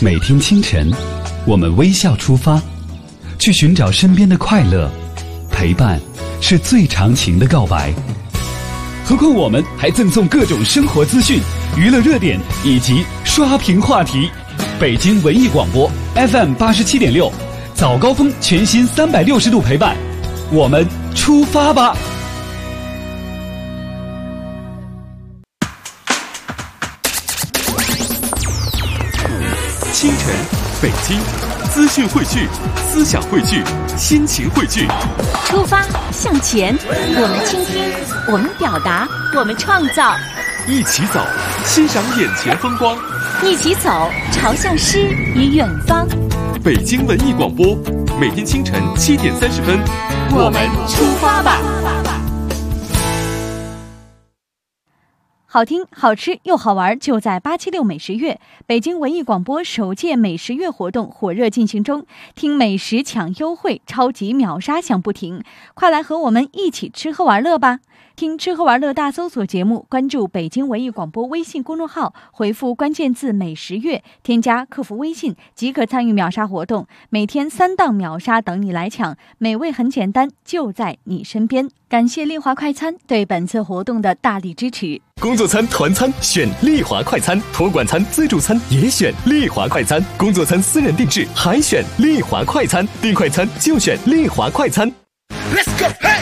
每天清晨，我们微笑出发，去寻找身边的快乐。陪伴是最长情的告白。何况我们还赠送各种生活资讯、娱乐热点以及刷屏话题。北京文艺广播 FM 87.6，早高峰全新360度陪伴，我们出发吧！ 清晨，北京，资讯汇聚，思想汇聚，心情汇聚。 出发向前，我们倾听，我们表达，我们创造。 一起走，欣赏眼前风光。 一起走，朝向诗与远方。 北京文艺广播，每天清晨7点30分， 我们出发吧。 好听、好吃又好玩，就在876美食月。北京文艺广播首届美食月活动火热进行中，听美食抢优惠，超级秒杀响不停，快来和我们一起吃喝玩乐吧！听吃喝玩乐大搜索节目，关注北京文艺广播微信公众号，回复关键字美食月，添加客服微信即可参与秒杀活动，每天3档秒杀等你来抢，美味很简单，就在你身边。感谢丽华快餐对本次活动的大力支持。 工作餐、团餐选丽华快餐，托管餐、自助餐也选丽华快餐，工作餐私人定制还选丽华快餐，订快餐就选丽华快餐。Let's go, hey!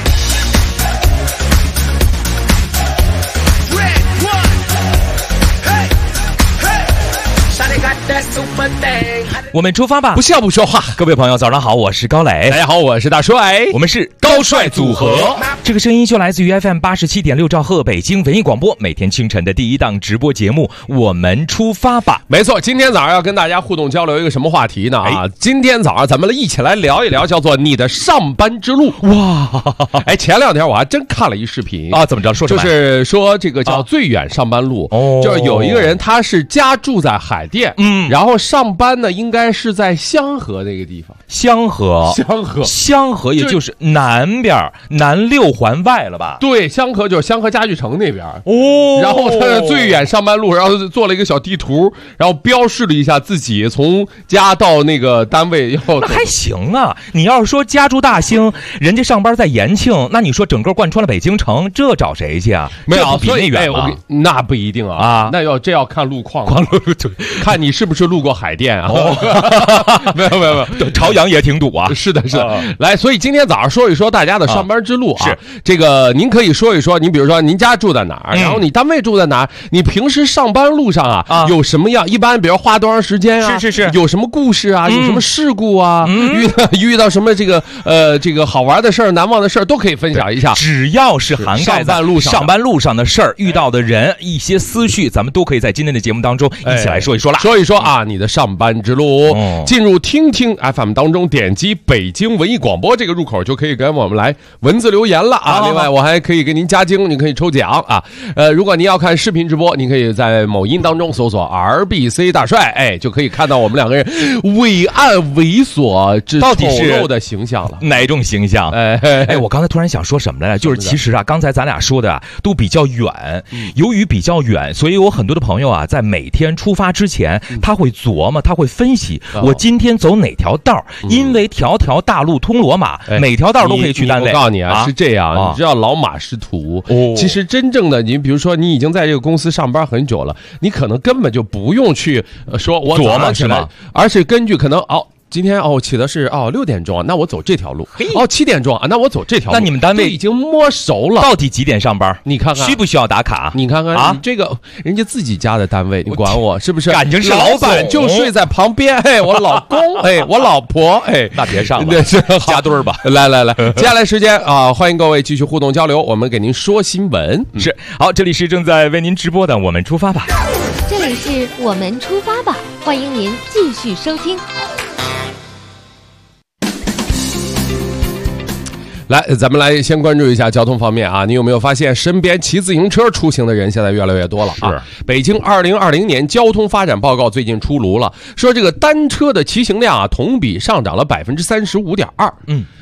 Red one, 我们出发吧！ 不笑不说话。 各位朋友，早上好，我是高磊。 大家好，我是大帅。 我们是高帅组合。这个声音就来自于 FM 87.6兆赫北京文艺广播，每天清晨的第一档直播节目。我们出发吧！ 没错，今天早上要跟大家互动交流一个什么话题呢？今天早上咱们一起来聊一聊，叫做你的上班之路。哇，前两天我还真看了一视频啊，怎么着？说什么？ 就是说这个叫最远上班路。就是有一个人他是家住在海淀，然后上班呢应该是在香河那个地方。 香河也就是南边南6环外了吧？ 对，香河就是香河家具城那边。然后他是最远上班路，然后做了一个小地图，然后标示了一下自己从家到那个单位要。 那还行啊，你要是说家住大兴，人家上班在延庆，那你说整个贯穿了北京城，这找谁去啊？ 没有， 比那远吗？ 那不一定啊，那这要看路况，看你是不是路过海淀啊？没有， 朝阳也挺堵啊。 是的。来，所以今天早上说一说大家的上班之路啊。 是这个，您可以说一说，你比如说您家住在哪儿，然后你单位住在哪儿，你平时上班路上啊有什么样？一般比如花多长时间啊？ 是，有什么故事啊？有什么事故啊？遇到什么这个好玩的事儿、难忘的事儿都可以分享一下。 只要是涵盖在上班路上的事儿、遇到的人、一些思绪，咱们都可以在今天的节目当中一起来说一说了。 说一说啊，你的上班之路。进入听听 FM 当中，点击北京文艺广播这个入口，就可以跟我们来文字留言了啊。另外，我还可以给您加精，你可以抽奖啊。如果您要看视频直播，您可以在某音当中搜索 RBC 大帅，就可以看到我们两个人伟岸猥琐之丑陋的形象了。 哪种形象？我刚才突然想说什么来着？就是其实啊，刚才咱俩说的都比较远，由于比较远，所以有很多的朋友啊，在每天出发之前，他会琢磨，他会分析，我今天走哪条道，因为条条大路通罗马，每条道都可以去单位。 我告诉你啊，是这样，你知道老马识途。其实真正的你，比如说你已经在这个公司上班很久了，你可能根本就不用去说我琢磨起来， 而是根据可能今天起的是6点钟啊，那我走这条路。7点钟啊，那我走这条路。 那你们单位已经摸熟了， 到底几点上班？ 你看看需不需要打卡？ 你看看啊，这个人家自己家的单位，你管我是不是？ 感情是老板就睡在旁边，我老公，我老婆， 那别上了，加堆儿吧。 来，接下来时间啊，欢迎各位继续互动交流，我们给您说新闻。 是好，这里是正在为您直播的我们出发吧。 这里是我们出发吧，欢迎您继续收听。 来，咱们来先关注一下交通方面啊，你有没有发现身边骑自行车出行的人现在越来越多了啊？北京2020年交通发展报告最近出炉了，说这个单车的骑行量啊，同比上涨了35.2%。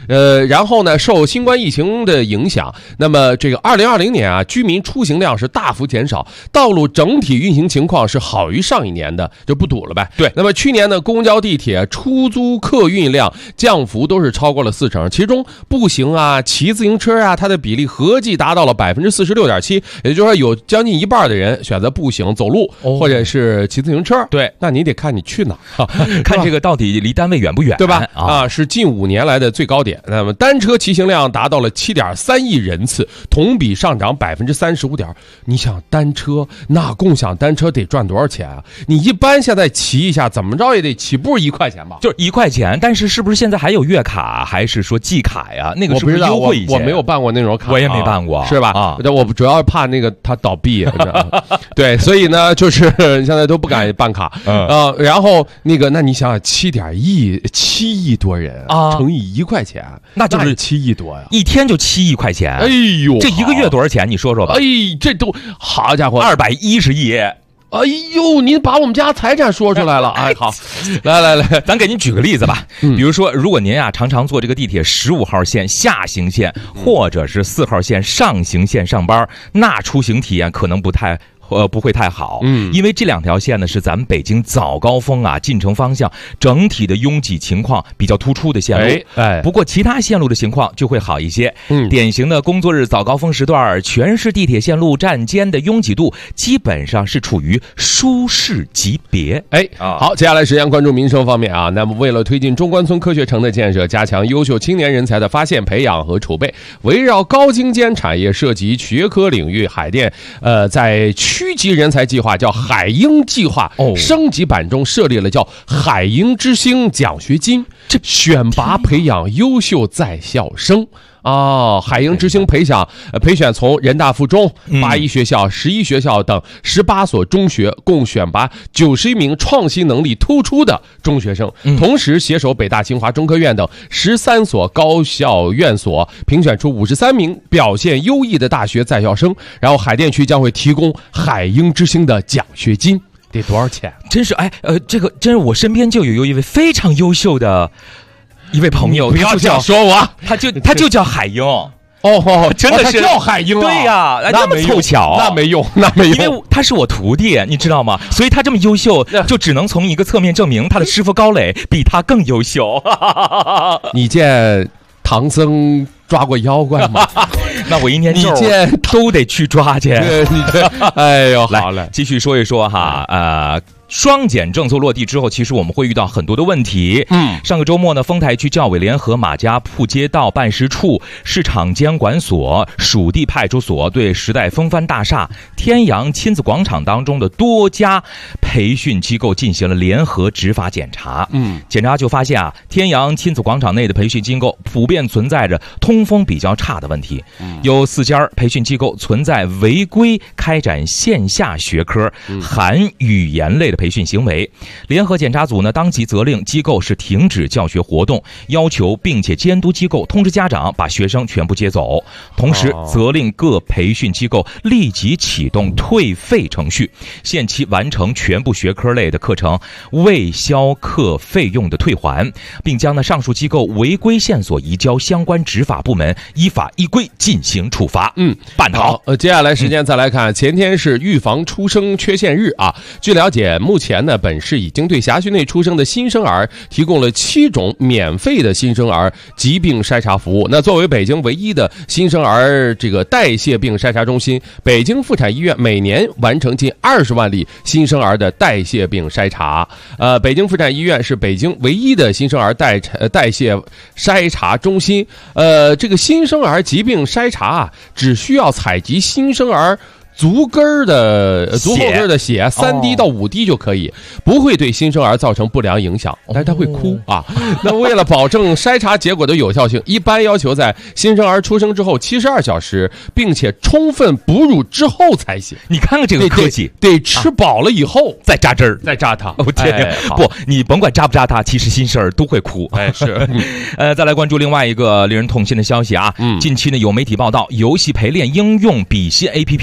然后呢，受新冠疫情的影响，那么这个2020年啊，居民出行量是大幅减少，道路整体运行情况是好于上一年的，就不堵了呗。 对， 那么去年的公交、地铁、出租客运量降幅都是超过了40%，其中步行啊、骑自行车啊，它的比例合计达到了46.7%，也就是说有将近一半的人选择步行走路，或者是骑自行车。 对， 那你得看你去哪儿， 看这个到底离单位远不远， 对吧？是近5年来的最高点。那么单车骑行量达到了7.3亿人次，同比上涨35%。你想单车，那共享单车得赚多少钱啊？你一般现在骑一下，怎么着也得起步1块钱吧？ 就是1块钱，但是不是现在还有月卡，还是说季卡呀？那个是不是优惠一些？ 我没有办过那种卡， 我也没办过， 是吧？我主要是怕那个它倒闭，对，所以呢，就是现在都不敢办卡。然后那你想想7亿多人啊，乘以1块钱， 那就是 7亿多呀， 一天就7亿块钱。 哎呦， 这一个月多少钱？你说说吧。 哎，这都好家伙 ，210亿。 哎呦，您把我们家财产说出来了。哎，好，来， 咱给您举个例子吧。比如说，如果您常常坐这个地铁15号线下行线，或者是4号线上行线上班，那出行体验可能不会太好，因为这2条线呢是咱们北京早高峰啊进城方向整体的拥挤情况比较突出的线路。不过其他线路的情况就会好一些。典型的工作日早高峰时段，全市地铁线路站间的拥挤度基本上是处于舒适级别。 好，接下来时间关注民生方面啊。那么为了推进中关村科学城的建设，加强优秀青年人才的发现、培养和储备，围绕高精尖产业涉及学科领域，海淀在区级人才计划叫海鹰计划升级版中设立了叫海鹰之星奖学金，选拔培养优秀在校生。海鹰之星培选从人大附中、81学校、11学校等18所中学，共选拔91名创新能力突出的中学生，同时携手北大、清华、中科院等13所高校院所，评选出53名表现优异的大学在校生，然后海淀区将会提供海鹰之星的奖学金。得多少钱？ 真是这个真是我身边就有一位非常优秀的一位朋友， 不要这样说我， 他就叫海鹰。真的是叫海鹰啊！ 对呀，那么凑巧， 那没用， 因为他是我徒弟，你知道吗？所以他这么优秀，就只能从一个侧面证明他的师傅高磊比他更优秀。 你见唐僧抓过妖怪吗？ 那我一年都得去抓去。 哎呦，好嘞， 继续说一说哈，双减政策落地之后，其实我们会遇到很多的问题。上个周末呢，丰台区教委联合马家铺街道办事处、市场监管所、属地派出所对时代风帆大厦、天阳亲子广场当中的多家培训机构进行了联合执法检查。检查就发现天阳亲子广场内的培训机构普遍存在着通风比较差的问题，有4家培训机构存在违规开展线下学科、含语言类的培训行为。联合检查组呢，当即责令机构是停止教学活动，要求并且监督机构通知家长把学生全部接走，同时责令各培训机构立即启动退费程序，限期完成全部学科类的课程未销课费用的退还，并将上述机构违规线索移交相关执法部门，依法依规进行处罚。办得好。 接下来时间再来看，前天是预防出生缺陷日啊。据了解，目前呢，本市已经对辖区内出生的新生儿提供了7种免费的新生儿疾病筛查服务。那作为北京唯一的新生儿这个代谢病筛查中心，北京妇产医院每年完成近20万例新生儿的代谢病筛查。北京妇产医院是北京唯一的新生儿代谢筛查中心。这个新生儿疾病筛查只需要采集新生儿足后跟的血3滴到5滴就可以，不会对新生儿造成不良影响，但是他会哭那为了保证筛查结果的有效性，一般要求在新生儿出生之后72小时，并且充分哺乳之后才行。 你看看这个科技， 得吃饱了以后再扎针儿， 再扎它。 天哪！不，你甭管扎不扎它，其实新生儿都会哭。 是。 再来关注另外一个令人痛心的消息近期呢，有媒体报道，游戏陪练应用比心 APP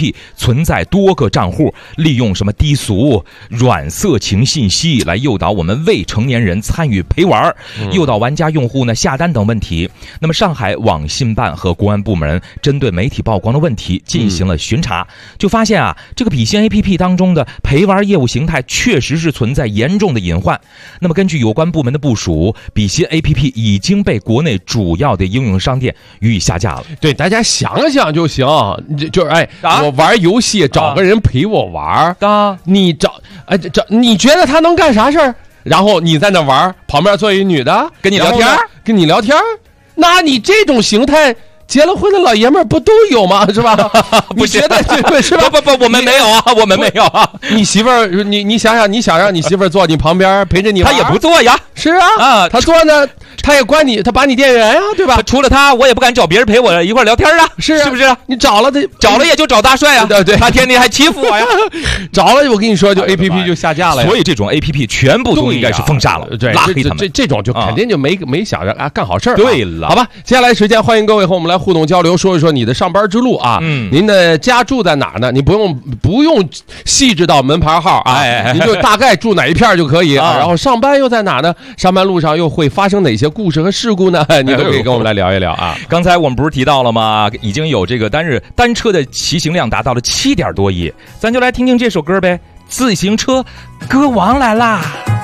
存在多个账户，利用什么低俗、软色情信息来诱导我们未成年人参与陪玩，诱导玩家用户呢下单等问题。那么上海网信办和公安部门针对媒体曝光的问题进行了巡查，就发现啊，这个比心 APP 当中的陪玩业务形态确实是存在严重的隐患。那么根据有关部门的部署，比心 APP 已经被国内主要的应用商店予以下架了。 对，大家想想就行，就是我玩游戏找个人陪我玩你你觉得他能干啥事儿？然后你在那玩，旁边坐一女的跟你聊天，那你这种形态，结了婚的老爷们儿不都有吗？是吧？你觉得是吧？ 不，我们没有啊，我们没有啊。 你媳妇儿，你想想，你想让你媳妇儿坐你旁边陪着你玩， 她也不坐呀。 是啊，她坐呢，她也管你，她把你电源呀，对吧？ 除了她，我也不敢找别人陪我一块聊天啊。是不是？ 你找了也就找大帅啊。对，他天天还欺负我呀。 找了，我跟你说，就 APP 就下架了呀。 所以这种 APP 全部都应该是封杀了， 对， 拉黑他们。 这种就肯定就没想着干好事儿。 对了， 好吧，接下来时间欢迎各位和我们来互动交流，说一说你的上班之路啊。您的家住在哪儿呢？你不用细致到门牌号啊，您就大概住哪一片就可以。然后上班又在哪呢？上班路上又会发生哪些故事和事故呢？你都可以跟我们来聊一聊啊。 刚才我们不是提到了吗？已经有这个单日单车的骑行量达到了7点多亿，咱就来听听这首歌呗。自行车歌王来啦！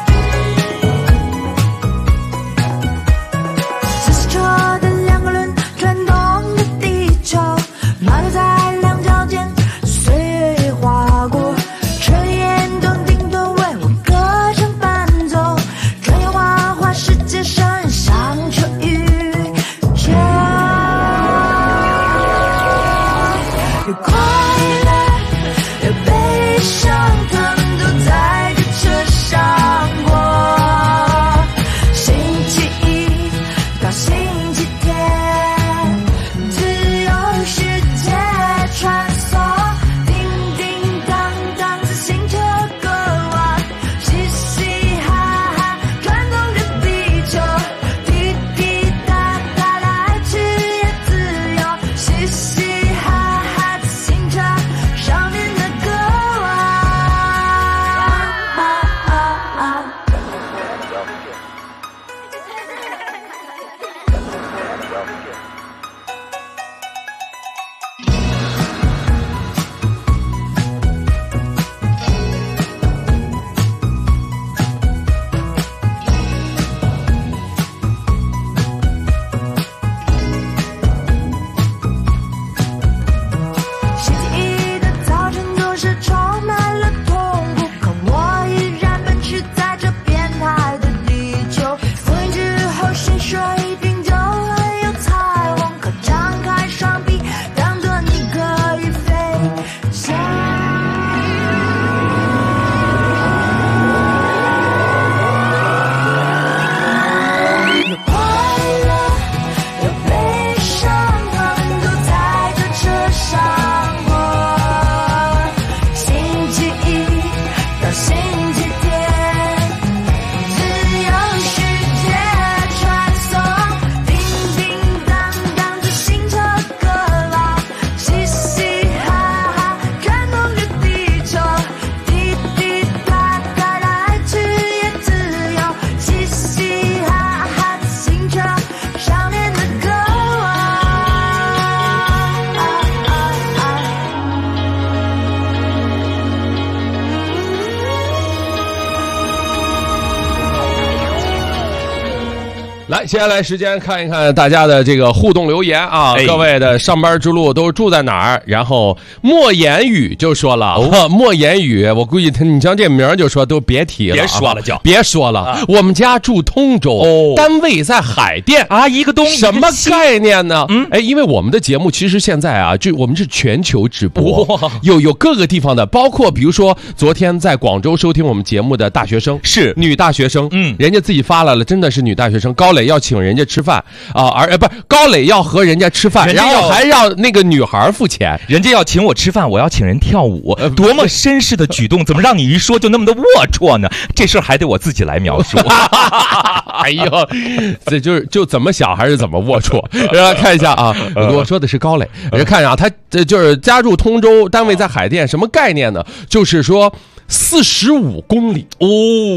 自行车的2个轮转动的地球，马路在两条间岁月划过，炊烟咚叮咚为我歌声伴奏，转眼花花世界上像春与秋，有快乐有悲伤，他们都在这车上过，星期一到星期天，自由世界穿梭，叮叮当当自行车歌王，嘻嘻哈哈转动着地球，滴滴答答来去也自由，嘻嘻哈哈自行车上面的歌王。星期一的早晨总是充满了痛苦，可我依然奔驰在这变态的地球。复印之后谁说一定就很有才华，可张开双臂当作你可以飞翔。有快乐有悲伤，他们都在这车上过，星期一到星期天，自由世界穿梭，叮叮当当自行车歌王，嘻嘻哈哈转动着地球，滴滴答答来去也自由，嘻嘻哈哈自行车上面的歌王。 来，接下来时间看一看大家的这个互动留言啊，各位的上班之路都住在哪儿？然后莫言语就说了，莫言语，我估计你像这名就说都别提了，别说了，我们家住通州，单位在海淀啊，一个东什么概念呢？因为我们的节目其实现在啊，就我们是全球直播，有各个地方的，包括比如说昨天在广州收听我们节目的大学生，是女大学生，人家自己发来了，真的是女大学生高磊。 磊要请人家吃饭啊，不是高磊要和人家吃饭，然后还让那个女孩付钱， 人家要请我吃饭，我要请人跳舞，多么绅士的举动，怎么让你一说就那么的龌龊呢？这事儿还得我自己来描述。 哎呦，这就怎么想还是怎么龌龊。让大家看一下啊，我说的是高磊，人看啊，他就是家住通州，单位在海淀，什么概念呢？就是说。45公里哦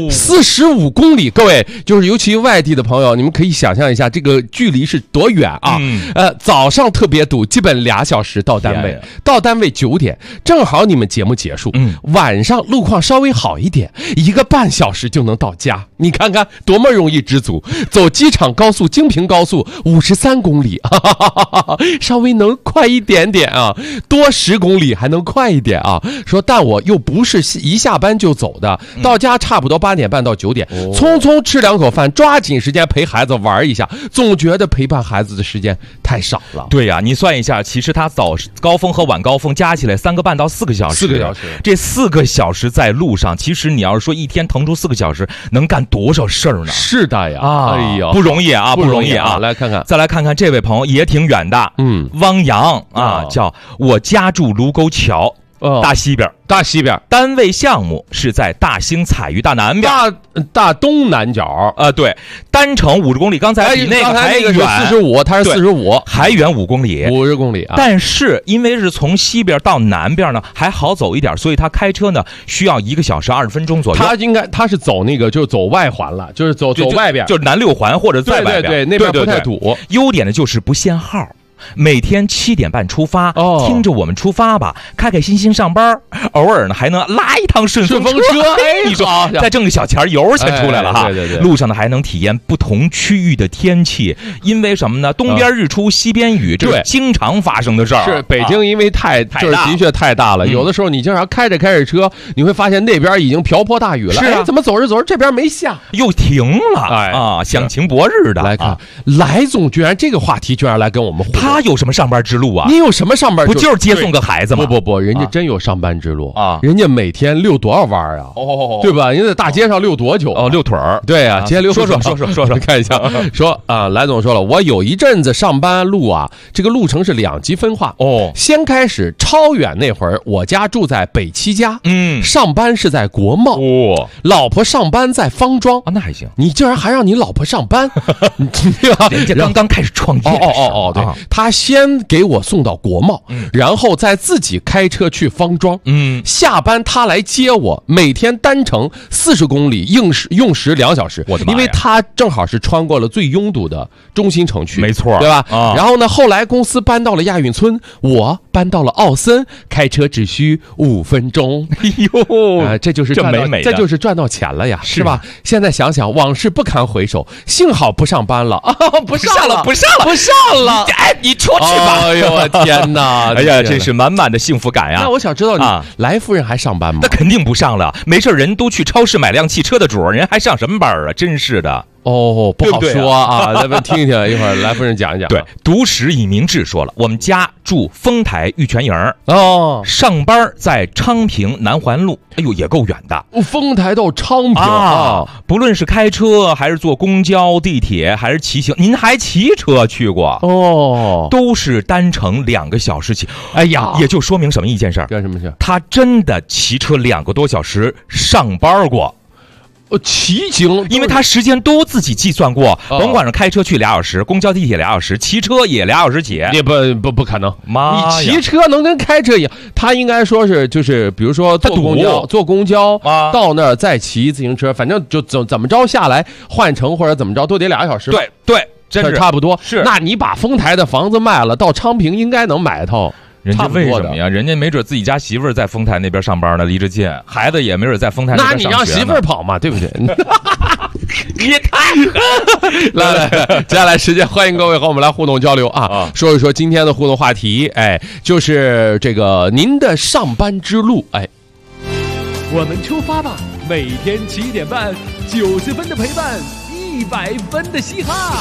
，45公里，各位就是尤其外地的朋友，你们可以想象一下这个距离是多远啊！早上特别堵，基本2小时到单位，到单位9点，正好你们节目结束。晚上路况稍微好一点，1个半小时就能到家。你看看多么容易知足，走机场高速、京平高速53公里，稍微能快一点点啊，多10公里还能快一点啊。说但我又不是一下班就走的，到家差不多8点半到9点，匆匆吃2口饭，抓紧时间陪孩子玩一下，总觉得陪伴孩子的时间太少了。 对呀，你算一下，其实他早高峰和晚高峰加起来3个半到4个小时，4个小时，这4个小时在路上，其实你要是说一天腾出4个小时，能干多少事儿呢？ 是的呀，哎呀， 不容易啊，不容易啊！ 来看看， 再来看看这位朋友也挺远的，汪洋啊，叫我家住卢沟桥。大西边，单位项目是在大兴采鱼大南边， 大东南角对，单程50公里，刚才比那个还远 ，45，它是45， 还远5公里 ，50公里啊。 但是因为是从西边到南边呢，还好走一点，所以他开车呢需要1个小时20分钟左右。 他是走那个就是走外环了，就是走外边， 就是南6环或者在外边， 对，那边不太堵。 优点呢就是不限号。每天7点半出发，听着我们出发吧，开开心心上班，偶尔呢还能拉一趟顺风车。你说再挣个小钱，油钱出来了哈。 对， 路上呢还能体验不同区域的天气，因为什么呢？东边日出西边雨，这是经常发生的事儿。 是北京因为就是的确太大了，有的时候你经常开着车，你会发现那边已经瓢泼大雨了。 是啊， 怎么走着这边没下， 又停了响晴博日的。 来看，来总居然这个话题居然来跟我们互动。 他有什么上班之路啊？ 你有什么上班之路？ 不就是接送个孩子吗？ 不，人家真有上班之路啊！人家每天遛多少弯啊？对吧？人家在大街上遛多久？ 遛腿儿。 对啊，街溜。 说， 看一下。说啊，来总说了，我有一阵子上班路啊，这个路程是2级分化。先开始超远那会儿，我家住在北七家，上班是在国贸，老婆上班在方庄啊，那还行。 你竟然还让你老婆上班， 对吧？人家刚刚开始创业。 对，他先给我送到国贸，然后再自己开车去方庄，下班他来接我，每天单程40公里，用时2小时。 我的妈呀！ 因为他正好是穿过了最拥堵的中心城区， 没错， 对吧？然后呢，后来公司搬到了亚运村，我搬到了奥森，开车只需5分钟。哎呦，这就是赚到钱了呀，是吧？现在想想，往事不堪回首，幸好不上班了啊，不上了。 哎，你出去吧！ 哎呦，我天哪！ 哎呀，这是满满的幸福感呀！ 那我想知道，你来夫人还上班吗？ 那肯定不上了，没事人都去超市买辆汽车的主，人还上什么班啊？真是的。 不好说啊，咱们听一听，一会儿来夫人讲一讲。 对，读史以明志说了，我们家住丰台玉泉营上班在昌平南环路，哎呦，也够远的。 丰台到昌平不论是开车还是坐公交、地铁还是骑行，您还骑车去过都是单程2个小时起。哎呀，也就说明什么一件事儿？ 干什么事？ 他真的骑车2个多小时上班过。 骑行， 因为他时间都自己计算过，甭管是开车去2小时，公交地铁2小时，骑车也2小时起。 也不可能， 你骑车能跟开车一样？他应该说是就是比如说坐公交到那儿再骑自行车，反正就怎么着下来换乘或者怎么着都得2小时。 对，真是差不多。 是， 那你把丰台的房子卖了，到昌平应该能买一套。 人家为什么呀？人家没准自己家媳妇儿在丰台那边上班呢，离着近，孩子也没准在丰台那边上学呢。 那你让媳妇儿跑嘛，对不对？ 你也太狠！ 来，接下来时间欢迎各位和我们来互动交流啊，说一说今天的互动话题，就是这个您的上班之路， 我们出发吧，每天7点半，90分的陪伴，100分的嘻哈。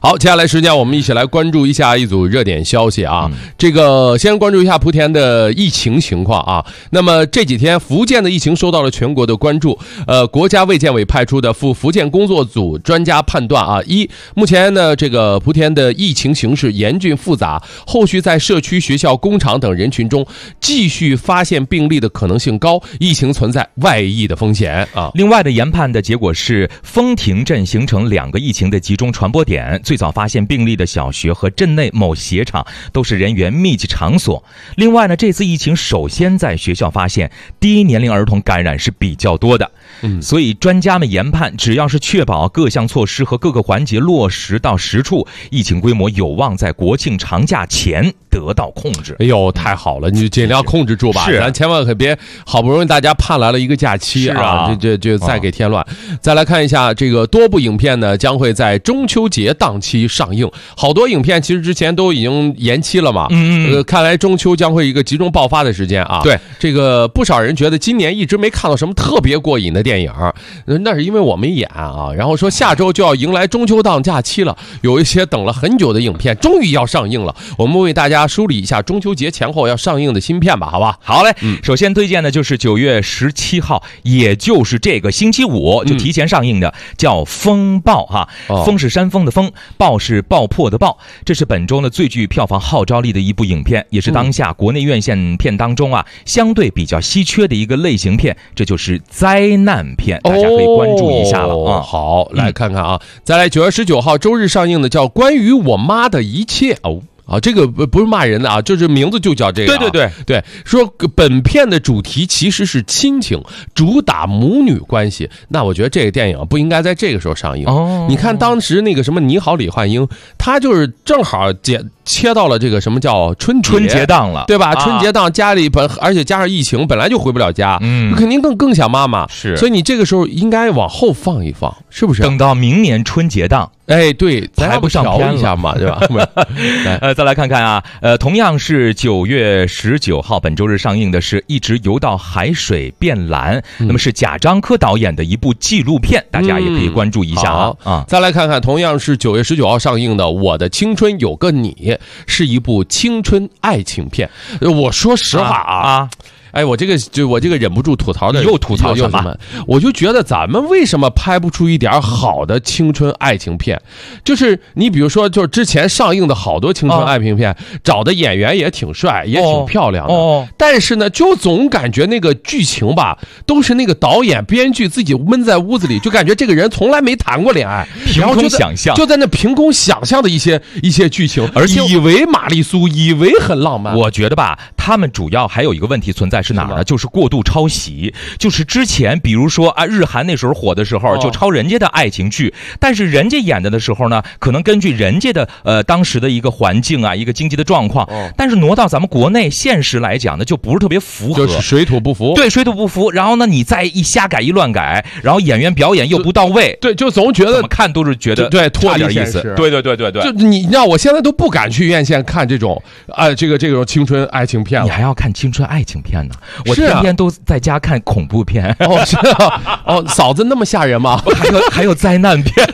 好，接下来时间我们一起来关注一下一组热点消息啊。这个先关注一下莆田的疫情情况啊。那么这几天福建的疫情受到了全国的关注。国家卫健委派出的赴福建工作组专家判断啊，目前呢这个莆田的疫情形势严峻复杂，后续在社区、学校、工厂等人群中继续发现病例的可能性高，疫情存在外溢的风险啊。 另外的研判的结果是，枫亭镇形成2个疫情的集中传播点，最早发现病例的小学和镇内某鞋厂都是人员密集场所。另外呢，这次疫情首先在学校发现，低年龄儿童感染是比较多的。所以专家们研判，只要是确保各项措施和各个环节落实到实处，疫情规模有望在国庆长假前得到控制。 哎呦，太好了，你就尽量控制住吧，咱千万可别好不容易大家盼来了一个假期啊，这再给添乱。再来看一下这个多部影片呢，将会在中秋节档期上映。好多影片其实之前都已经延期了嘛，看来中秋将会一个集中爆发的时间啊。 对， 这个不少人觉得今年一直没看到什么特别过瘾的电影，那是因为我没演啊。然后说下周就要迎来中秋档假期了，有一些等了很久的影片终于要上映了，我们为大家梳理一下中秋节前后要上映的新片吧，好吧？ 好嘞，首先推荐的就是9月17号，也就是这个星期五就提前上映的，叫《风暴》哈。风是山峰的风，暴是爆破的爆。这是本周呢最具票房号召力的一部影片，也是当下国内院线片当中啊相对比较稀缺的一个类型片，这就是灾难片，大家可以关注一下了啊。 好，来看看啊，再来9月19号周日上映的叫《关于我妈的一切》啊，这个不是骂人的啊，就是名字就叫这个。对，说本片的主题其实是亲情，主打母女关系。那我觉得这个电影不应该在这个时候上映。你看当时那个什么《你好，李焕英》，他就是正好切到了这个什么叫春节档了， 对吧？春节档家里而且加上疫情，本来就回不了家，肯定更想妈妈。 是， 所以你这个时候应该往后放一放，是不是？ 等到明年春节档。 哎，对， 排不上片一下嘛，对吧？ 再来看看啊，同样是9月19号，本周日上映的是《一直游到海水变蓝》，那么是贾樟柯导演的一部纪录片，大家也可以关注一下啊。 再来看看，同样是9月19号上映的《我的青春有个你》，是一部青春爱情片。我说实话啊。哎，我这个忍不住吐槽的， 又吐槽什么？ 我就觉得咱们为什么拍不出一点好的青春爱情片？就是你比如说，就是之前上映的好多青春爱情片，找的演员也挺帅，也挺漂亮的，但是呢，就总感觉那个剧情吧，都是那个导演、编剧自己闷在屋子里，就感觉这个人从来没谈过恋爱， 凭空想象， 就在那凭空想象的一些剧情， 而且以为玛丽苏，以为很浪漫。 我觉得吧，他们主要还有一个问题存在。是哪儿呢？就是过度抄袭。就是之前比如说啊，日韩那时候火的时候就抄人家的爱情剧，但是人家演的时候呢，可能根据人家的当时的一个环境啊，一个经济的状况，但是挪到咱们国内现实来讲呢，就不是特别符合， 就是水土不服。 对，水土不服。然后呢，你再一瞎改一乱改，然后演员表演又不到位， 对，就总觉得怎么看都是觉得对差点意思。对。 就你让我现在都不敢去院线看这种这种青春爱情片了。 你还要看青春爱情片呢？我天天都在家看恐怖片。 是啊，嫂子那么吓人吗？ 还有灾难片。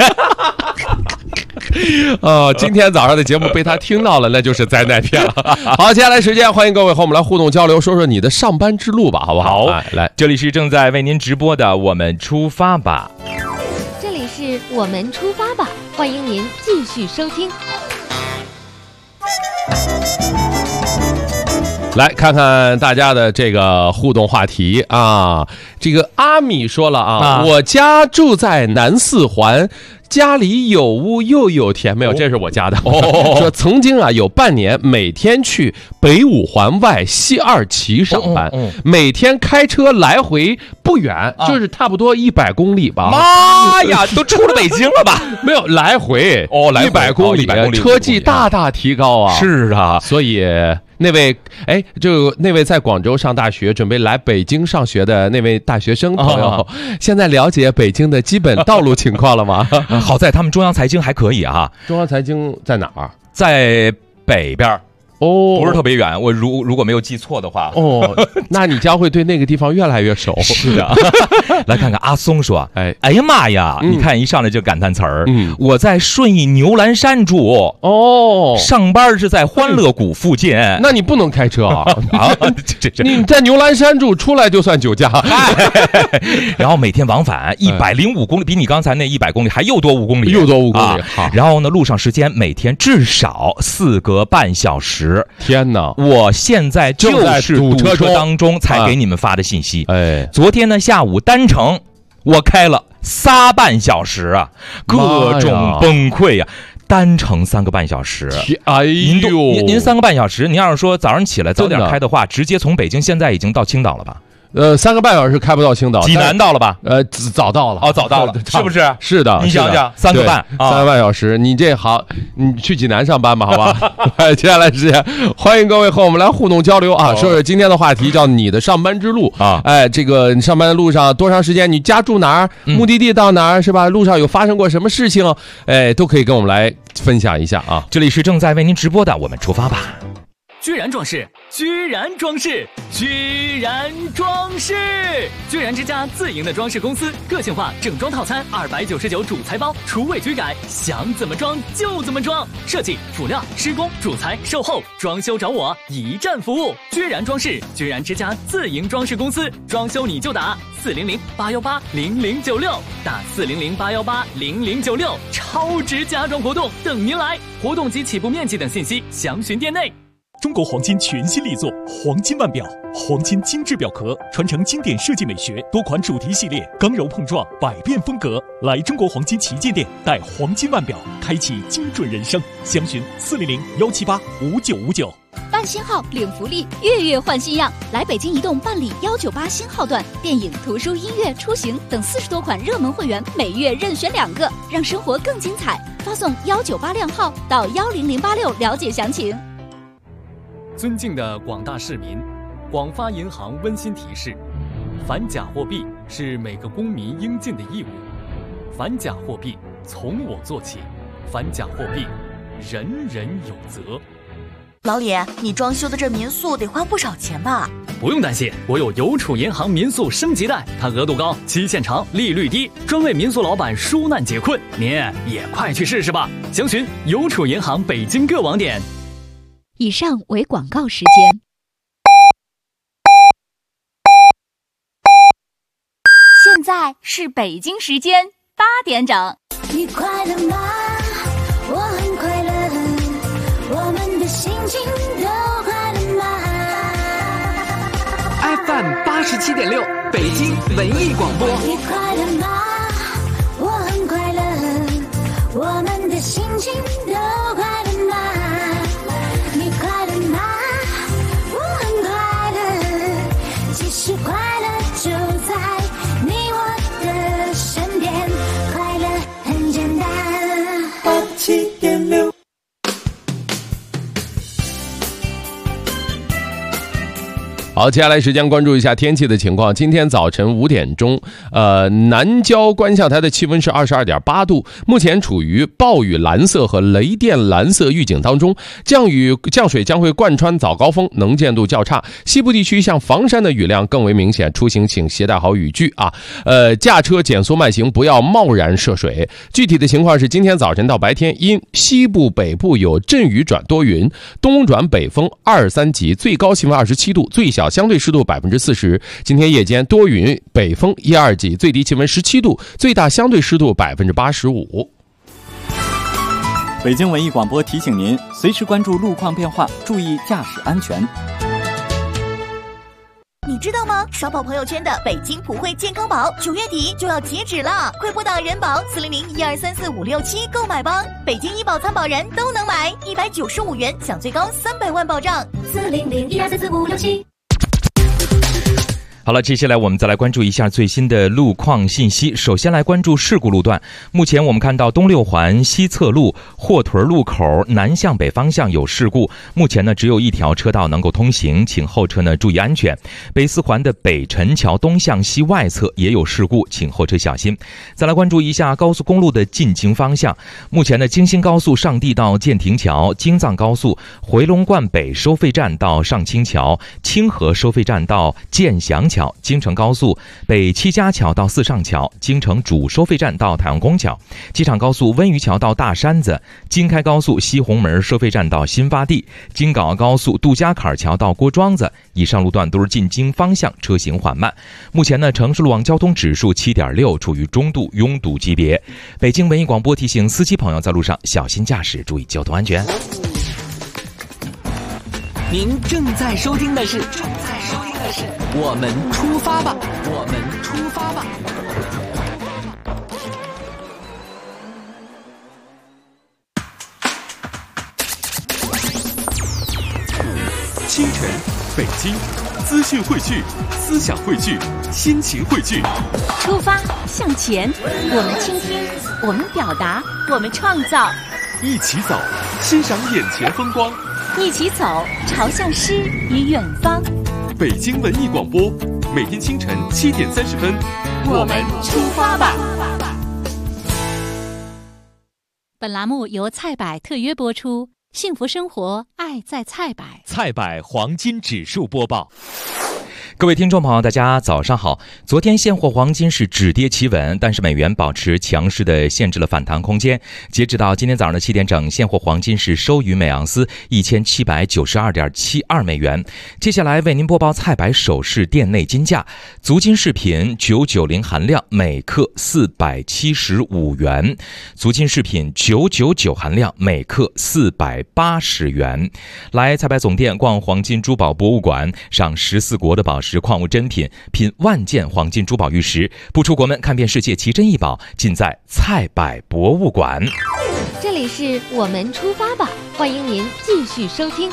今天早上的节目被他听到了，那就是灾难片了。好，接下来时间欢迎各位和我们来互动交流，说说你的上班之路吧，好不好？来， 这里是正在为您直播的我们出发吧。 这里是我们出发吧，欢迎您继续收听。 来看看大家的这个互动话题啊，这个阿米说了啊，我家住在南四环，家里有屋又有田，没有，这是我家的。说曾经啊有半年每天去北五环外西二旗上班，每天开车来回不远，就是差不多100公里吧。 妈呀，都出了北京了吧？ 没有，来回100公里，车技大大提高啊。 是啊， 所以那位那位在广州上大学准备来北京上学的那位大学生朋友，现在了解北京的基本道路情况了吗？ 好在他们中央财经还可以啊。 中央财经在哪儿？ 在北边。 哦， 不是特别远。我如果没有记错的话， 哦，那你将会对那个地方越来越熟。 是的，来看看阿松说，哎呀妈呀，你看一上来就感叹词儿，我在顺义牛栏山住， 哦， 上班是在欢乐谷附近， 那你不能开车啊！ 这你在牛栏山住，出来就算酒驾。 然后每天往返105公里，比你刚才那100公里还又多5公里， 又多5公里。好， 然后呢，路上时间每天至少4个半小时。 天哪！ 我现在就是堵车当中才给你们发的信息。昨天呢下午单程我开了3半小时啊，各种崩溃呀。单程3个半小时， 哎呦， 您3个半小时，您要是说早上起来早点开的话，直接从北京现在已经到青岛了吧 ？3个半小时开不到青岛， 济南到了吧？ 早到了。 哦，早到了，是不是？ 是的， 你想想，3个半 ，3个半小时，你这好，你去济南上班吧，好吧？接下来时间，欢迎各位和我们来互动交流啊！说说今天的话题叫你的上班之路啊！这个你上班的路上多长时间？你家住哪儿？目的地到哪儿？是吧？路上有发生过什么事情？都可以跟我们来分享一下啊！ 这里是正在为您直播的，我们出发吧！ 居然装饰，居然装饰，居然装饰！居然之家自营的装饰公司，个性化整装套餐299主材包，厨卫居改，想怎么装就怎么装。设计、辅料、施工、主材、售后、装修找我，一站服务。居然装饰，居然之家自营装饰公司，装修你就打400-818-0096，打400-818-0096，超值家装活动等您来。活动及起步面积等信息详询店内。 中国黄金全新力作黄金腕表，黄金精致表壳，传承经典设计美学，多款主题系列，刚柔碰撞，百变风格。来中国黄金旗舰店，带黄金腕表，开启精准人生。详询400-178-5959。 办新号领福利，月月换新样。来北京移动办理198新号段，电影、图书、音乐、出行等40多款热门会员，每月任选2个，让生活更精彩。发送198靓号到10086了解详情。 尊敬的广大市民，广发银行温馨提示：反假货币是每个公民应尽的义务。反假货币从我做起，反假货币人人有责。 老李，你装修的这民宿得花不少钱吧？ 不用担心，我有邮储银行民宿升级贷，它额度高，期限长，利率低，专为民宿老板纾难解困。您也快去试试吧！详询邮储银行北京各网点。 以上为广告时间。 现在是北京时间8点整。 你快乐吗？我很快乐，我们的心情都快乐吗 ？FM87.6，北京文艺广播。 你快乐吗？我很快乐，我们的心情都快乐吗？你快乐吗？我很快乐，其实快乐就在你我的身边，快乐很简单。87.6。 好，接下来时间关注一下天气的情况。今天早晨5点钟，南郊观象台的气温是22.8度，目前处于暴雨蓝色和雷电蓝色预警当中，降水将会贯穿早高峰，能见度较差。西部地区像房山的雨量更为明显，出行请携带好雨具啊。驾车减速慢行，不要贸然涉水。具体的情况是，今天早晨到白天，因西部北部有阵雨转多云，东转北风2-3级，最高气温27度，最小相对湿度40%。今天夜间多云，北风1-2级，最低气温17度，最大相对湿度85%。 北京文艺广播提醒您，随时关注路况变化，注意驾驶安全。 你知道吗？刷爆朋友圈的北京普惠健康宝9月底就要截止了，快拨打人保400-1234567购买吧！北京医保参保人都能买，195元享最高300万保障。400-1234567。 好了，接下来我们再来关注一下最新的路况信息。首先来关注事故路段。目前我们看到东六环西侧路霍屯路口南向北方向有事故，目前呢只有一条车道能够通行，请后车呢注意安全。北四环的北陈桥东向西外侧也有事故，请后车小心。再来关注一下高速公路的进京方向。目前呢京新高速上地到建亭桥，京藏高速回龙观北收费站到上清桥，清河收费站到建祥桥，京承高速北七家桥到四上桥，京承主收费站到太阳宫桥，机场高速温榆桥到大山子，京开高速西红门收费站到新发地，京港澳高速杜家坎桥到郭庄子。以上路段都是进京方向车行缓慢。目前呢城市路网交通指数 7.6， 处于中度拥堵级别。北京文艺广播提醒司机朋友在路上小心驾驶，注意交通安全。 您正在收听的是我们出发吧，我们出发吧。 清晨，北京，资讯汇聚，思想汇聚，心情汇聚。 出发向前，我们倾听，我们表达，我们创造。 一起走，欣赏眼前风光。 一起走，朝向诗与远方。 北京文艺广播，每天清晨7点30分， 我们出发吧。 本栏目由菜百特约播出，幸福生活，爱在菜百。 菜百黄金指数播报。 各位听众朋友，大家早上好。昨天现货黄金是止跌企稳，但是美元保持强势的限制了反弹空间。截止到今天早上的7点整，现货黄金是收于每盎司1792.72美元。接下来为您播报菜百首饰店内金价：足金饰品990含量每克475元，足金饰品999含量每克480元。来菜百总店逛黄金珠宝博物馆，赏14国的宝石矿物珍品，品万件黄金珠宝玉石，不出国门看遍世界奇珍异宝，尽在菜百博物馆。 这里是我们出发吧，欢迎您继续收听。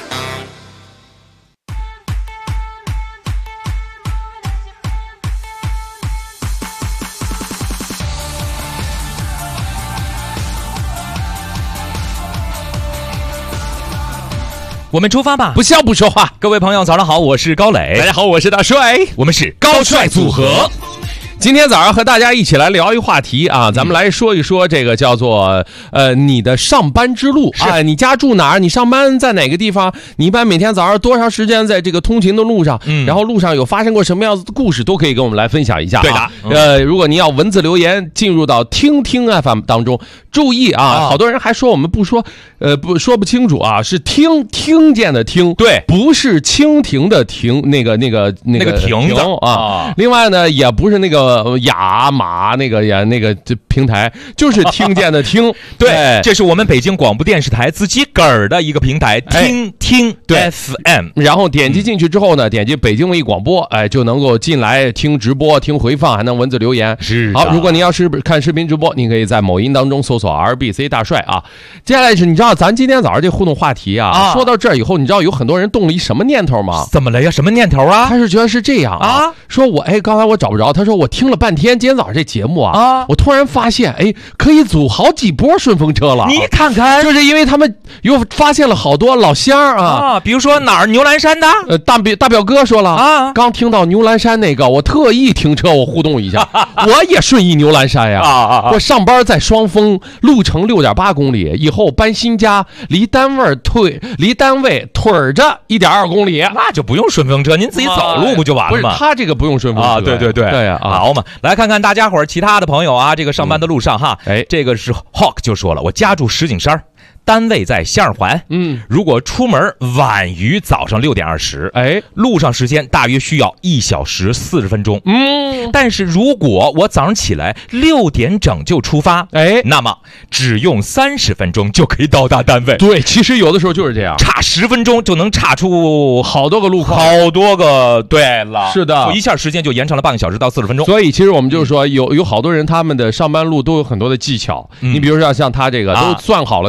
我们出发吧， 不笑不说话。 各位朋友早上好，我是高磊。 大家好，我是大帅， 我们是高帅组合。 今天早上和大家一起来聊一话题啊，咱们来说一说这个叫做你的上班之路啊，你家住哪儿？你上班在哪个地方？你一般每天早上多长时间在这个通勤的路上？然后路上有发生过什么样子的故事，都可以跟我们来分享一下。 对的， 如果您要文字留言进入到听听 FM 当中，注意啊，好多人还说我们不说不清楚啊，是听见的听，对，不是蜻蜓的蜓，那个亭子啊。另外呢，也不是那个雅马那个平台，就是听见的听。 对，这是我们北京广播电视台自己个儿的一个平台，听 FM。 然后点击进去之后呢，点击北京文艺广播，就能够进来听直播、听回放，还能文字留言。 是好，如果您要是看视频直播，您可以在某音当中搜索 RBC 大帅啊。接下来是，你知道咱今天早上这互动话题啊，说到这儿以后，你知道有很多人动了一什么念头吗？ 怎么了呀？什么念头啊？ 他是觉得是这样啊，说我刚才我找不着，他说我听了半天今天早上这节目啊，我突然发现可以组好几波顺风车了。 你看看， 就是因为他们又发现了好多老乡啊， 比如说哪儿牛栏山的， 大表哥说了啊，刚听到牛栏山那个，我特意停车我互动一下，我也顺义牛栏山呀。我上班在双峰，路程6.8公里，以后搬新家，离单位腿着1.2公里， 那就不用顺风车，您自己走路不就完了吗？ 不是，他这个不用顺风车啊， 对呀，好嘛，来看看大家伙儿其他的朋友啊，这个上班的路上哈，这个是 Hawk 就说了，我家住石景山，单位在西二环，如果出门晚于早上6点20，路上时间大约需要1小时40分钟，但是如果我早上起来6点整就出发，那么只用30分钟就可以到达单位。 对，其实有的时候就是这样， 差10分钟就能差出好多个路况， 好多个。对了， 是的， 一下时间就延长了半个小时到40分钟。 所以其实我们就是说，有好多人他们的上班路都有很多的技巧，你比如说像他这个都算好了那各种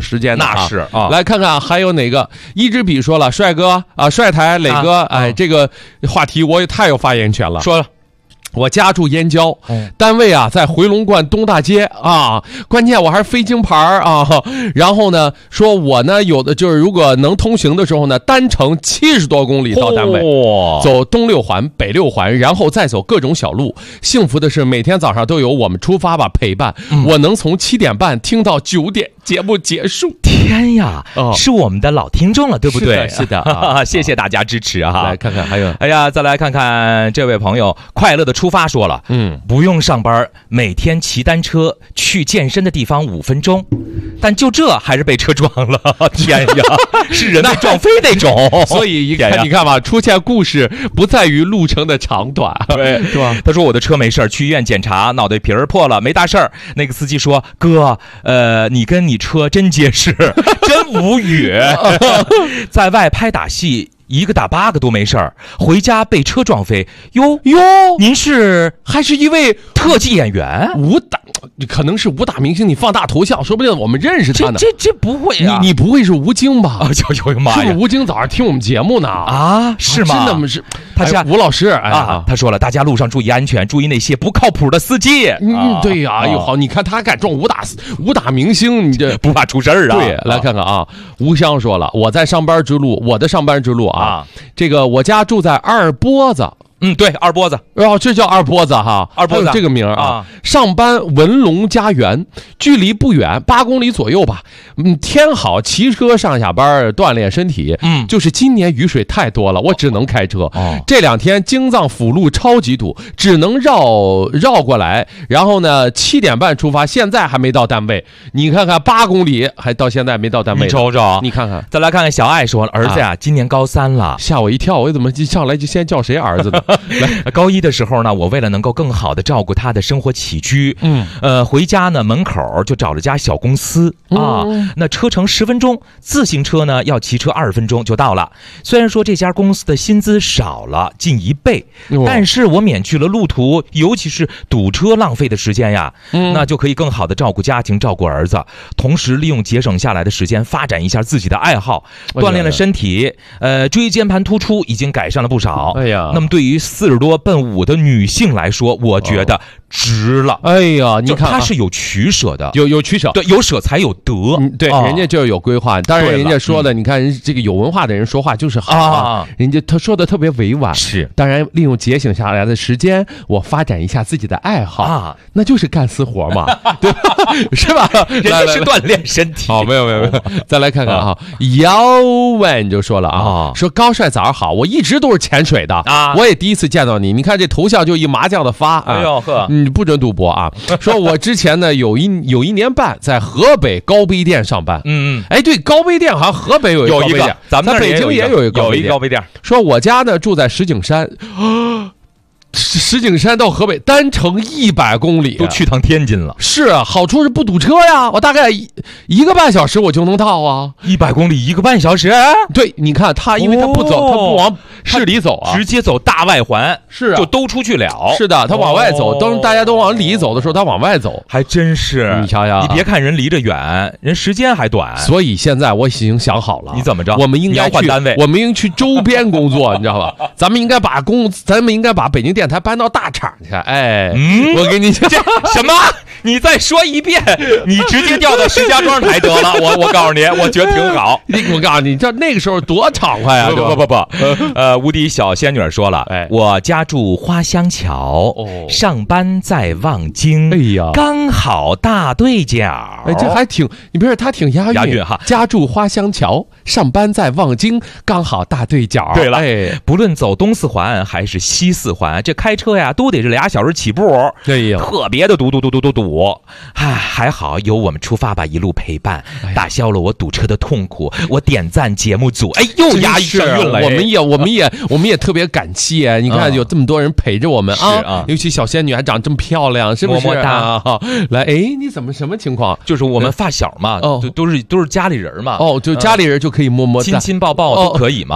时间的那是啊。 来看看还有哪个？一支笔说了，帅哥啊，帅台磊哥，这个话题我也太有发言权了。 说了。 我家住燕郊，单位啊在回龙观东大街啊，关键我还是非京牌啊。然后呢，说我呢有的就是如果能通行的时候呢，单程70多公里到单位，走东6环、北6环，然后再走各种小路。幸福的是每天早上都有我们出发吧陪伴，我能从7点半听到9点节目结束。 天呀，是我们的老听众了，对不对？ 是的， 谢谢大家支持啊！ 来看看还有， 哎呀，再来看看这位朋友快乐的出发说了，不用上班，每天骑单车去健身的地方5分钟，但就这还是被车撞了，天呀，是人被撞飞那种。 所以你看吧，出现故事不在于路程的长短， 对，是吧？他说我的车没事，去医院检查，脑袋皮儿破了，没大事儿。那个司机说，哥，你跟你车真结实，真无语，在外拍打戏。一个打8个都没事儿，回家被车撞飞。哟，您是还是一位特技演员？ 可能是武打明星，你放大头像，说不定我们认识他呢。 这不会啊？ 你不会是吴京吧？ 呦妈呀！ 是不是吴京早上听我们节目呢？ 啊，是吗？ 真的吗？是他家吴老师啊， 他说了，大家路上注意安全，注意那些不靠谱的司机。 对呀，好，你看他敢撞武打明星，你这不怕出事儿啊？ 对，来看看啊，吴香说了，我的上班之路啊，这个我家住在二波子。 对，二波子， 这叫二波子哈， 二波子这个名啊。上班文龙家园，距离不远，8公里左右吧。天好，骑车上下班锻炼身体。就是今年雨水太多了，我只能开车。这2天京藏辅路超级堵，只能绕过来。然后呢，7点半出发，现在还没到单位。你看看8公里，还到现在没到单位。 你瞅瞅， 你看看。 再来看看小爱说了，儿子呀，今年高3了， 吓我一跳，我怎么一上来就先叫谁儿子呢？ 高1的时候呢，我为了能够更好的照顾他的生活起居，回家呢门口就找了家小公司啊，那车程10分钟，自行车呢要骑车20分钟就到了。虽然说这家公司的薪资少了近1倍，但是我免去了路途，尤其是堵车浪费的时间呀，那就可以更好的照顾家庭，照顾儿子，同时利用节省下来的时间发展一下自己的爱好，锻炼了身体，椎间盘突出已经改善了不少。 哎呀， 那么对于40多奔5的女性来说，我觉得值了。 哎呀，你看她是有取舍的， 有取舍， 对，有舍才有得。 对，人家就有规划。当然，人家说的，你看人这个有文化的人说话就是好啊，人家他说的特别委婉。 是， 当然利用节省下来的时间，我发展一下自己的爱好啊，那就是干私活嘛，对吧？是吧？ 人家是锻炼身体。 好，没有，再来看看啊，姚文就说了啊，说高帅早上好，我一直都是潜水的啊，我也第一次见到你，你看这头像就一麻将的发啊， 哎呦呵， 不准赌博啊。说我之前呢有1年半在河北高碑店上班，对，高碑店好像河北有一个， 咱们北京也有一个高碑店。说我家呢住在石景山。石景山到河北单程100公里， 都去趟天津了。 是啊，好处是不堵车呀，我大概一个半小时我就能到啊。 100公里1个半小时？ 对，你看他，因为他不走，他不往市里走啊， 直接走大外环， 是啊， 就都出去了。 是的，他往外走，当大家都往里走的时候，他往外走， 还真是。 你瞧瞧， 你别看人离着远，人时间还短。 所以现在我已经想好了， 你怎么着？ 我们应该换单位， 我们应该去周边工作，你知道吧？咱们应该把北京电台搬到大厂去。我给你讲什么？你再说一遍，你直接调到石家庄台得了。我告诉你，我觉得挺好。 我告诉你，这那个时候多畅快啊！ 不，无敌小仙女说了，我家住花乡桥，上班在望京， 哎呀， 刚好大对角。 这还挺，你别说他挺押韵哈。 家住花乡桥，上班在望京，刚好大对角。 对了，不论走东4环还是西4环，这开车呀都得是2小时起步。 哎呀， 特别的堵。还好有我们出发吧一路陪伴，打消了我堵车的痛苦。我点赞节目组，又押一上韵了。 我们也特别感谢，你看有这么多人陪着我们啊，尤其小仙女还长这么漂亮，是不是？ 么么哒。 来，你怎么什么情况？ 就是我们发小嘛，都是家里人嘛。 就家里人就可以么么哒， 亲亲抱抱都可以嘛。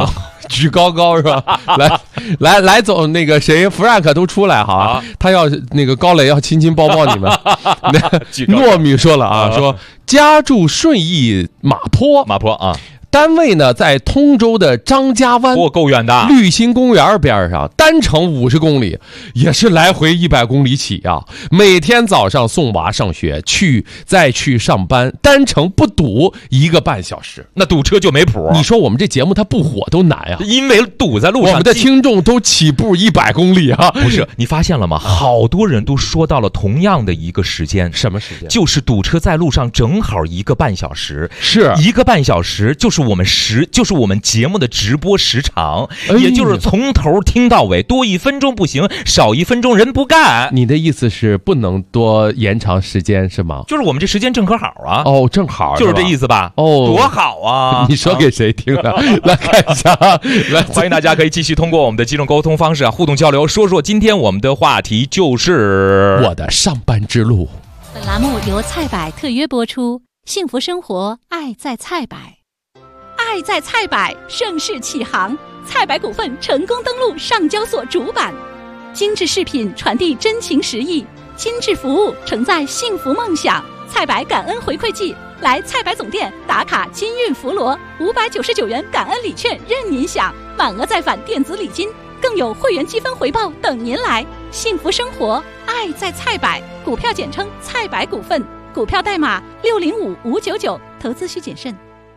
举高高是吧？来走那个谁弗兰克都出来哈，他要那个高磊要亲亲抱抱你们。糯米说了啊，说家住顺义马坡啊。 单位呢在通州的张家湾， 够远的， 绿心公园边上，单程50公里，也是来回100公里起啊。每天早上送娃上学，再去上班，单程不堵1个半小时， 那堵车就没谱。 你说我们这节目它不火都难呀， 因为堵在路上， 我们的听众都起步100公里啊。 不是，你发现了吗？好多人都说到了同样的一个时间， 什么时间？ 就是堵车在路上正好1个半小时， 是 1个半小时，就是我们节目的直播时长，也就是从头听到尾，多1分钟不行，少1分钟人不干。 你的意思是不能多延长时间是吗？ 就是我们这时间正可好啊。 哦，正好， 就是这意思吧？ 哦， 多好啊！ 你说给谁听的？来看一下，来， 欢迎大家可以继续通过我们的几种沟通方式啊，互动交流，说今天我们的话题就是我的上班之路。 本栏目由菜百特约播出，幸福生活，爱在菜百。爱在菜百盛世启航，菜百股份成功登陆上交所主板。精致饰品传递真情实意，精致服务承载幸福梦想。菜百感恩回馈季，来菜百总店打卡金运福罗，599元感恩礼券任您享，满额再返电子礼金，更有会员积分回报等您来。幸福生活，爱在菜百，股票简称菜百股份，股票代码605599，投资需谨慎。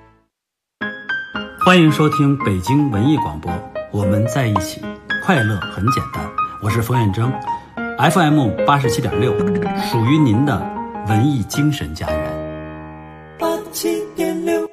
欢迎收听北京文艺广播，我们在一起，快乐很简单。我是冯远征 ，FM 87.6，属于您的文艺精神家园。87.6。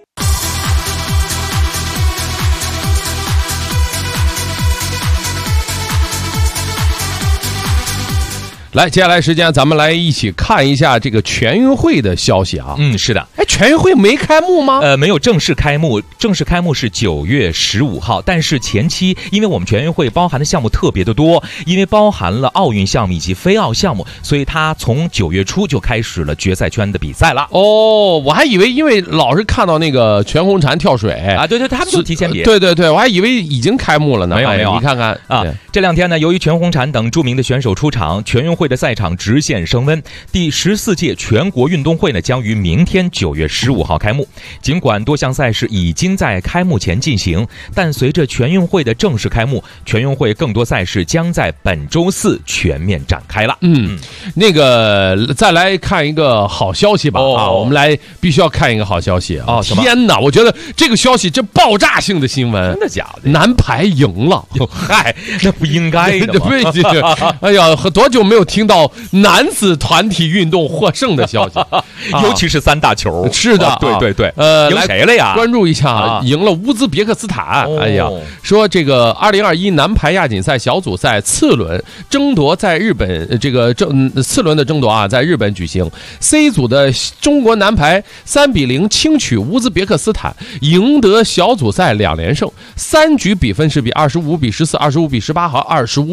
来，接下来时间咱们来一起看一下这个全运会的消息啊。 是的。 全运会没开幕吗？ 没有正式开幕，正式开幕是9月15号。但是前期，因为我们全运会包含的项目特别的多，因为包含了奥运项目以及非奥项目，所以它从9月初就开始了决赛圈的比赛了。 哦，我还以为因为老是看到那个全红婵跳水啊，对，他们就提前比。 对，我还以为已经开幕了呢。 没有， 你看看啊，这2天呢，由于全红婵等著名的选手出场，全运会的赛场直线升温。第14届全国运动会呢，将于明天9月15号开幕。尽管多项赛事已经在开幕前进行，但随着全运会的正式开幕，全运会更多赛事将在本周4全面展开了。 那个再来看一个好消息吧。我们必须要看一个好消息啊！天哪，我觉得这个消息这爆炸性的新闻， 真的假的？ 男排赢了， 嗨，那不应该的吗？ 哎呀，多久没有听到男子团体运动获胜的消息？ 尤其是3大球。 是的， 对，赢谁了呀？ 关注一下，赢了乌兹别克斯坦。哎呀，说这个2021男排亚锦赛小组赛次轮争夺在日本次轮的争夺啊，在日本举行。C 组的中国男排3-0轻取乌兹别克斯坦，赢得小组赛2连胜，3局比分是比25-14、25-18和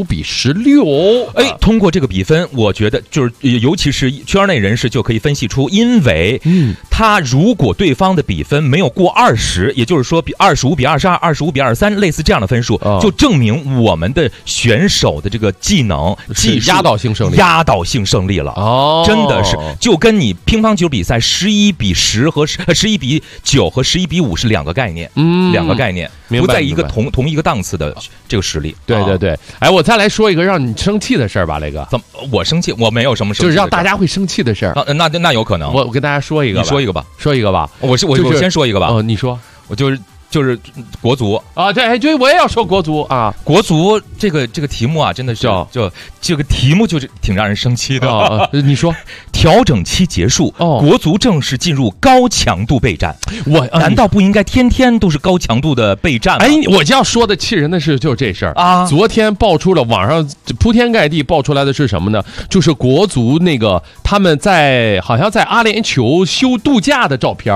25-16。 通过这个比分，我觉得就是尤其是圈内人士就可以分析出，因为他如果对方的比分没有过20，也就是说比25-22、25-23类似这样的分数，就证明我们的选手的这个技能是压倒性胜利了。真的是就跟你乒乓球比赛11-10和11-9和11-5是2个概念，不在一个同一个档次的这个实力。 对，我再来说一个让你生气的事儿吧，雷哥。 怎么我生气？我没有什么生气， 就是让大家会生气的事儿。 那有可能。 我跟大家说一个吧， 你说一个吧，我先说一个吧。 你说， 我就是国足啊，对，我也要说国足啊。 国足这个题目啊，真的是就这个题目就是挺让人生气的。 你说， 调整期结束，国足正式进入高强度备战。难道不应该天天都是高强度的备战吗？ 我就要说的气人的是就是这事儿啊。昨天爆出了网上铺天盖地爆出来的是什么呢？就是国足那个他们好像在阿联酋休度假的照片。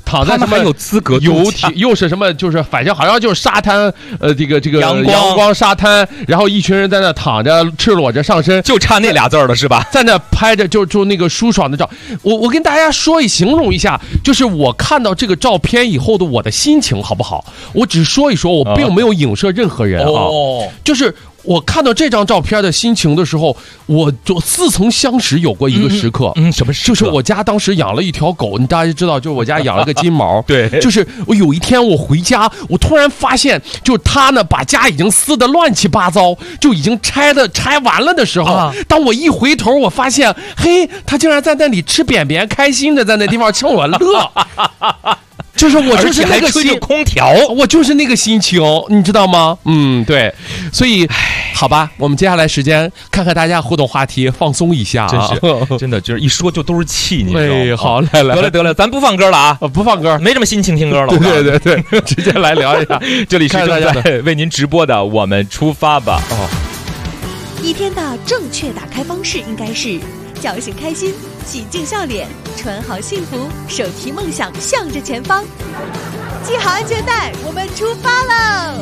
躺在什么还有资格游艇，又是什么，就是反正好像就是沙滩，这个阳光沙滩，然后一群人在那躺着，赤裸着上身， 就差那俩字了是吧？ 在那拍着就那个舒爽的照。我跟大家形容一下，就是我看到这个照片以后的我的心情好不好？我只说一说，我并没有影射任何人啊，就是我看到这张照片的心情的时候，我就似曾相识有过一个时刻， 什么时刻？ 就是我家当时养了一条狗，大家知道，就是我家养了个金毛， 对， 就是我有一天我回家，我突然发现，就他呢把家已经撕得乱七八糟，就已经拆完了的时候，当我一回头，我发现，嘿，他竟然在那里吃便便，开心的在那地方冲我乐。就是我就是那个心空调， 我就是那个心情，你知道吗？对，所以好吧，我们接下来时间看看大家互动话题，放松一下啊！ 真的就是一说就都是气，你知道吗？ 好，来， 得了，咱不放歌了啊！ 不放歌， 没这么心情听歌了。 对，直接来聊一下。 这里是正在为您直播的，我们出发吧！ 一天的正确打开方式应该是叫醒开心，洗净笑脸，穿好幸福，手提梦想向着前方，系好安全带，我们出发喽！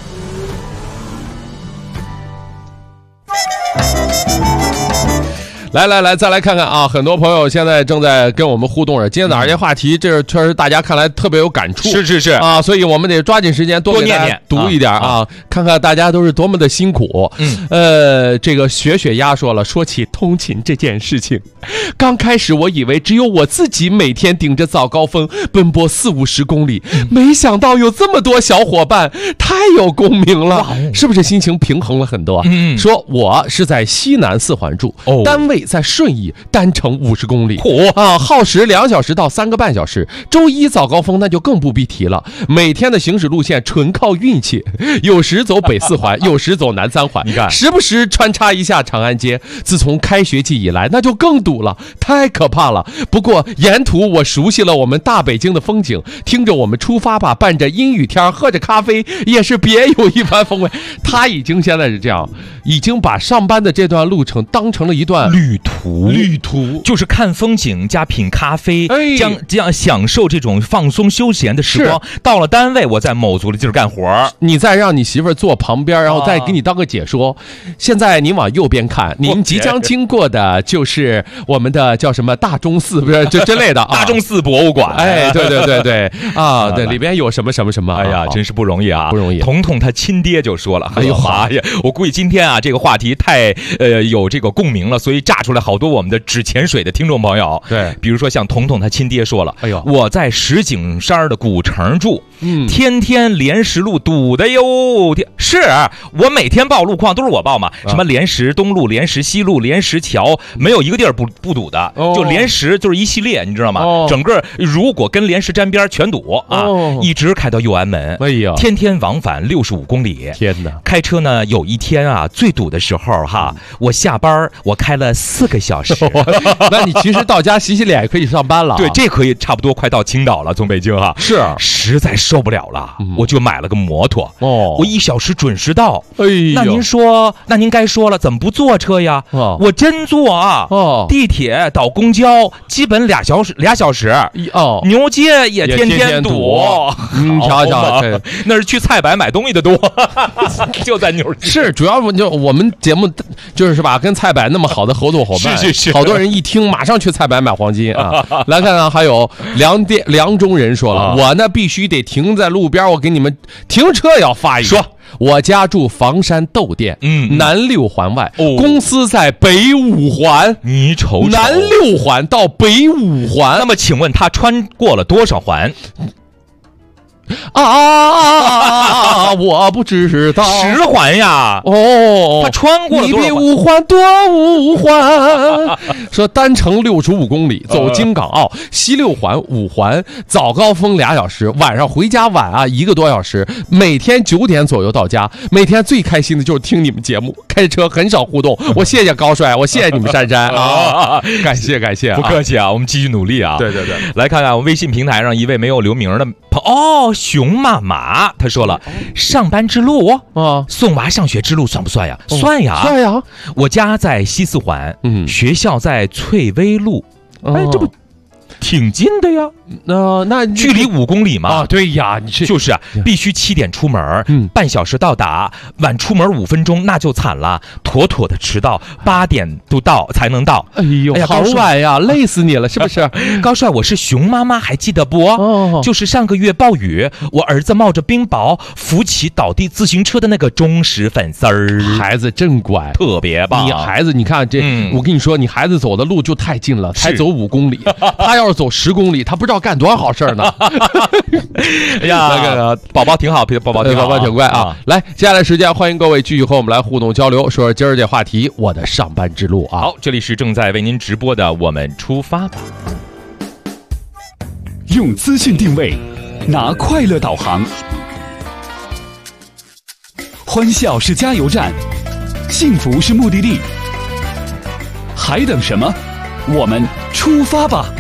来，再来看看啊！很多朋友现在正在跟我们互动着。今天早上这话题，这确实大家看来特别有感触。 是啊，所以我们得抓紧时间多念念，读一点啊，看看大家都是多么的辛苦。这个雪鸭说了，说起通勤这件事情，刚开始我以为只有我自己每天顶着早高峰奔波40-50公里，没想到有这么多小伙伴，太有共鸣了，是不是心情平衡了很多？说我是在西南4环住，单位在顺义，单程50公里，耗时2小时到3个半小时。周一早高峰那就更不必提了，每天的行驶路线纯靠运气，有时走北4环，有时走南3环，你看，时不时穿插一下长安街。自从开学季以来，那就更堵了，太可怕了。不过沿途我熟悉了我们大北京的风景，听着我们出发吧，伴着阴雨天，喝着咖啡，也是别有一番风味。他已经现在是这样，已经把上班的这段路程当成了一段旅途就是看风景加品咖啡，这样享受这种放松休闲的时光。到了单位，我再卯足了劲儿干活， 你再让你媳妇儿坐旁边，然后再给你当个解说。现在您往右边看，您即将经过的就是我们的叫什么大钟寺，不是这之类的大钟寺博物馆。 对啊，对，里边有什么。 哎呀，真是不容易啊， 不容易。 彤彤他亲爹就说了，哎呦妈呀，我估计今天啊这个话题太有这个共鸣了，所以炸出来好多我们的只潜水的听众朋友。 对， 比如说像彤彤他亲爹说了， 哎呦， 我在石景山的古城住，天天莲石路堵的哟。是我每天报路况都是我报嘛，什么莲石东路、莲石西路、莲石桥，没有一个地儿不堵的，就莲石就是一系列，你知道吗？整个如果跟莲石沾边全堵啊，一直开到右安门， 哎呀， 天天往返65公里， 天哪！ 开车呢，有一天啊，最堵的时候哈，我下班我开了4个小时， 那你其实到家洗脸可以上班了。 对，这可以差不多快到青岛了，从北京哈， 是实在受不了了，我就买了个摩托，我1小时准时到。 哎呦， 那您该说了，怎么不坐车呀？我真坐啊，地铁到公交基本2小时，牛街也天天堵。 瞧， 那是去菜百买东西的多，就在牛街。 是主要就我们节目就是吧，跟菜百那么好的合作伙伴， 是， 好多人一听马上去菜百买黄金啊。来看看，还有梁中人说了，我呢必须得停在路边，我给你们停车要发一个。说我家住房山窦店，南6环外，公司在北5环。 你瞅瞅， 南6环到北5环， 那么请问他穿过了多少环？ 我不知道 ，10环呀！他穿过了多少环？ 你比5环多5环。说单程65公里，走京港澳，西6环、5环，早高峰2小时，晚上回家晚啊1个多小时。每天9点左右到家，每天最开心的就是听你们节目，开车很少互动。我谢谢高帅，我谢谢你们珊珊啊，感谢， 不客气啊，我们继续努力啊。 对， 来看看我们微信平台上一位没有留名的朋友，熊妈妈他说了，上班之路送娃上学之路算不算呀？算呀。我家在西4环，学校在翠微路。这不挺近的呀。 那距离5公里嘛。 啊，对呀， 就是啊，必须7点出门，半小时到达，晚出门5分钟那就惨了，妥妥的迟到，8点都到才能到。 哎呦，好晚呀，累死你了，是不是？ 高帅，我是熊妈妈，还记得不？就是上个月暴雨，我儿子冒着冰雹扶起倒地自行车的那个忠实粉丝儿。 孩子真乖， 特别棒。 你孩子，你看这，我跟你说，你孩子走的路就太近了，才走5公里，他要是走10公里，他不知道干多少好事呢。 哎呀，宝宝挺好，宝宝挺乖啊。来，接下来时间，欢迎各位继续和我们来互动交流，说说今儿这话题，我的上班之路啊。 好，这里是正在为您直播的，我们出发吧。 用资讯定位，拿快乐导航，欢笑是加油站，幸福是目的地，还等什么？我们出发吧！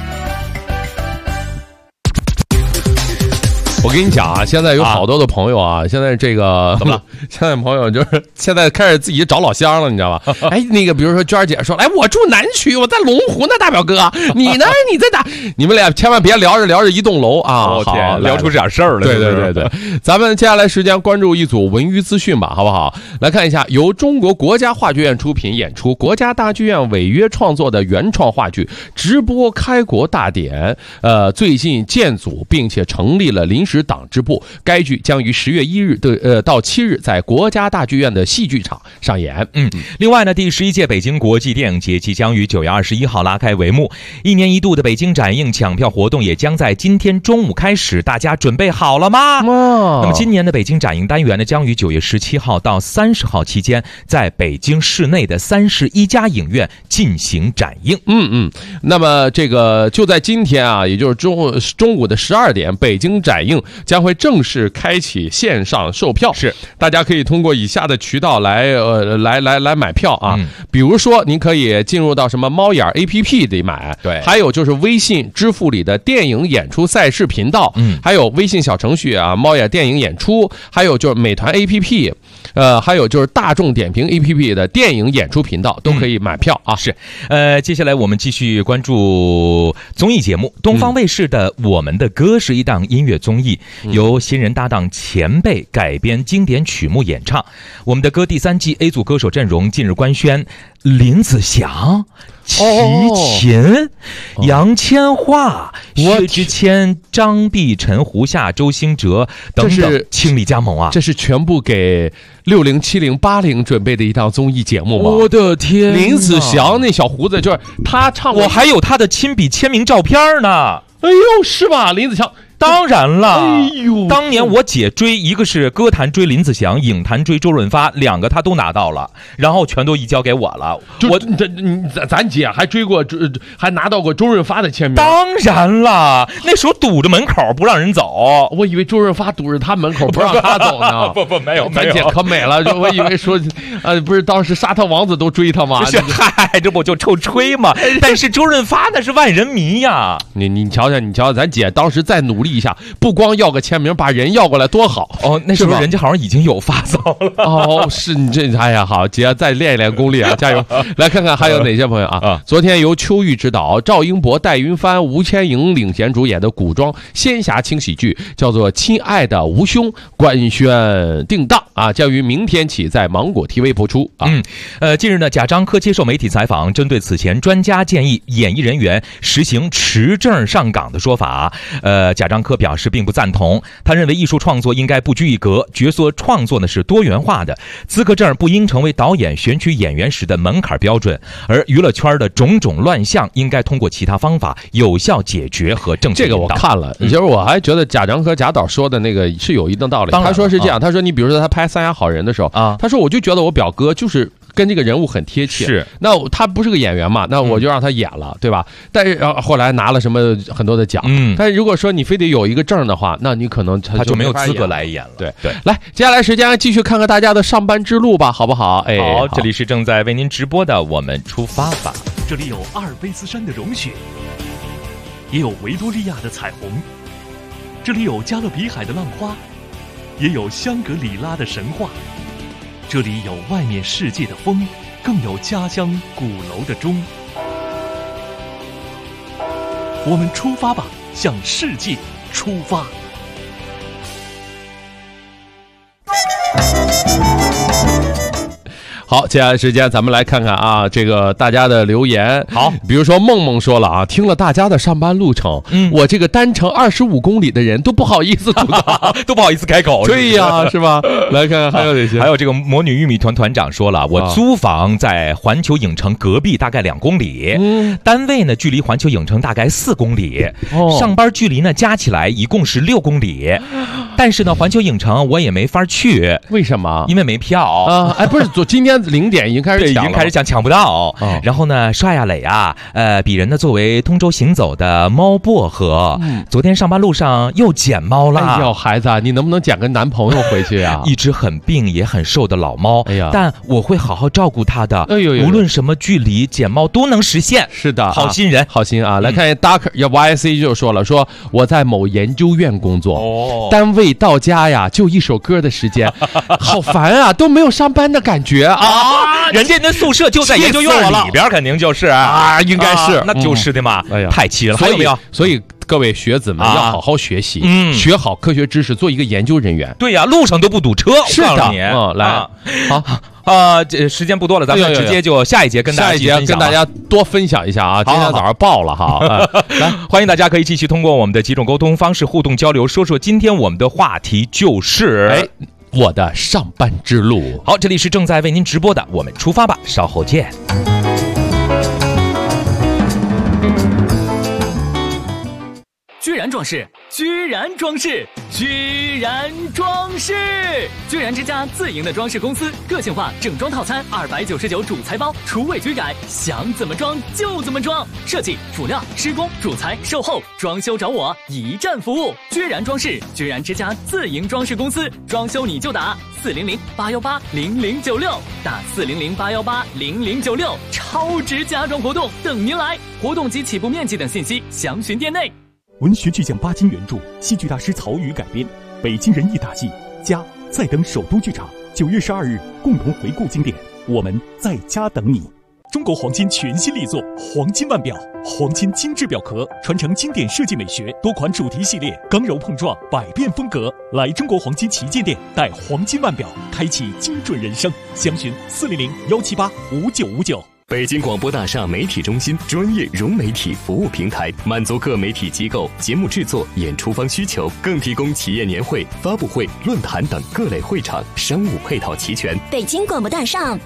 我跟你讲啊，现在有好多的朋友啊，现在这个怎么了？ 现在朋友就是现在开始自己找老乡了，你知道吧？哎，那个比如说娟儿姐说，哎，我住南区，我在龙湖呢，大表哥，你呢？你在哪？你们俩千万别聊着一栋楼啊！ 我天，聊出点事儿了。 对，咱们接下来时间关注一组文娱资讯吧，好不好？来看一下，由中国国家话剧院出品演出，国家大剧院违约创作的原创话剧直播开国大典，最近建组并且成立了临时党支部，该剧将于10月1日到7日在国家大剧院的戏剧场上演。 另外呢，第11届北京国际电影节即将于9月21号拉开帷幕，1年1度的北京展映抢票活动也将在今天中午开始，大家准备好了吗？那么今年的北京展映单元呢，将于9月17号到30号期间，在北京市内的31家影院进行展映。 那么这个就在今天啊，也就是中午的12点，北京展映将会正式开启线上售票， 是大家可以通过以下的渠道来买票啊。比如说您可以进入到什么猫眼 APP 里买， 对， 还有就是微信支付里的电影演出赛事频道，还有微信小程序啊，猫眼电影演出，还有就是美团 APP，还有就是大众点评 APP 的电影演出频道都可以买票啊。 是，接下来我们继续关注综艺节目，东方卫视的《我们的歌》是一档音乐综艺，由新人搭档前辈改编经典曲目演唱。《我们的歌》第3季 A 组歌手阵容近日官宣，林子祥、齐秦、杨千嬅、薛之谦、张碧晨、胡夏、周兴哲等等倾力加盟啊！ 这是全部给60、70、80准备的一档综艺节目吗？ 我的天！ 林子祥那小胡子就是他唱， 我还有他的亲笔签名照片呢。 哎呦，是吧？林子祥。 当然了， 哎呦， 当年我姐追，一个是歌坛追林子祥，影坛追周润发，2个他都拿到了，然后全都移交给我了。 咱姐还追过，还拿到过周润发的签名。 当然了，那时候堵着门口不让人走， 我以为周润发堵着他门口不让他走呢。 不，没有， 咱姐可美了，我以为说，不是当时沙特王子都追他吗？ 嗨，这不就臭吹吗？但是周润发那是万人迷呀。 你瞧瞧，咱姐当时再努力一下，不光要个签名，把人要过来多好哦！那时候人家好像已经有发骚了哦。是你这，哎呀，好，姐再练一练功力啊，加油！来看看还有哪些朋友啊？昨天由邱玉执导，赵英博、戴云帆、吴千莹领衔主演的古装仙侠轻喜剧，叫做《亲爱的吴兄》，官宣定档啊，将于明天起在芒果 TV 播出啊。 近日呢，贾樟柯接受媒体采访，针对此前专家建议演艺人员实行持证上岗的说法，贾樟柯表示并不赞同。他认为艺术创作应该不拘一格，角色创作呢是多元化的，资格证不应成为导演选取演员时的门槛标准，而娱乐圈的种种乱象应该通过其他方法有效解决和正确引导。 这个我看了，其实我还觉得贾樟柯贾导说的那个是有一定道理。他说是这样，他说你比如说他拍《三峡好人》的时候啊，他说我就觉得我表哥就是跟这个人物很贴切， 是， 那他不是个演员嘛，那我就让他演了，对吧？但是后来拿了什么很多的奖，但是如果说你非得有一个证的话，那你可能他就没有资格来演了。 对，来，接下来时间继续看看大家的上班之路吧，好不好？哎， 好，这里是正在为您直播的，我们出发吧。 这里有阿尔卑斯山的融雪，也有维多利亚的彩虹，这里有加勒比海的浪花，也有香格里拉的神话。这里有外面世界的风，更有家乡鼓楼的钟。 我们出发吧，向世界出发。 好，接下来时间咱们来看看啊，这个大家的留言。 好， 比如说梦梦说了啊，听了大家的上班路程，我这个单程25公里的人都不好意思吐槽， 都不好意思开口。 对呀，是吧？来看看还有哪些？ 还有这个魔女玉米团团长说了，我租房在环球影城隔壁，大概2公里，单位呢距离环球影城大概4公里，上班距离呢加起来一共是6公里。但是呢，环球影城我也没法去， 为什么？ 因为没票啊！哎，不是，今天0点已经开始抢了， 已经开始抢不到。然后呢，刷呀磊啊，鄙人呢作为通州行走的猫薄荷，昨天上班路上又捡猫了。 哎呦，孩子，你能不能捡个男朋友回去啊？ 一只很病也很瘦的老猫，哎呀，但我会好好照顾它的。哎呦，无论什么距离，捡猫都能实现。 是的， 好心人， 好心啊！来看 Dark YC 就说了，说我在某研究院工作，单位到家呀就一首歌的时间，好烦啊，都没有上班的感觉啊！ 人家那宿舍就在研究院里边，肯定就是啊， 应该是， 那就是的嘛。哎呀，太气了！还有没有？ 所以各位学子们要好好学习，学好科学知识，做一个研究人员。 对呀，路上都不堵车。 是的，来，好这时间不多了，咱们直接就下一节跟大家多分享一下啊。今天早上爆了哈， 来，欢迎大家可以继续通过我们的几种沟通方式互动交流，说说今天我们的话题就是我的上班之路。 好，这里是正在为您直播的，我们出发吧，稍后见。 居然装饰，居然装饰，居然装饰！居然之家自营的装饰公司，个性化整装套餐299主材包，厨卫居改，想怎么装就怎么装。设计、辅料、施工、主材、售后、装修找我，一站服务。居然装饰，居然之家自营装饰公司，装修你就打400-818-0096，打400-818-0096，超值家装活动等您来！活动及起步面积等信息详询店内。 文学巨匠巴金原著，戏剧大师曹禺改编，北京人艺大戏家在等首都剧场9月12日共同回顾经典，我们在家等你。中国黄金全新力作黄金腕表，黄金精致表壳，传承经典设计美学，多款主题系列，刚柔碰撞，百变风格。来中国黄金旗舰店，带黄金腕表，开启精准人生。详询400-178-5959。 北京广播大厦媒体中心专业融媒体服务平台，满足各媒体机构节目制作、演出方需求，更提供企业年会、发布会、论坛等各类会场，商务配套齐全。 北京广播大厦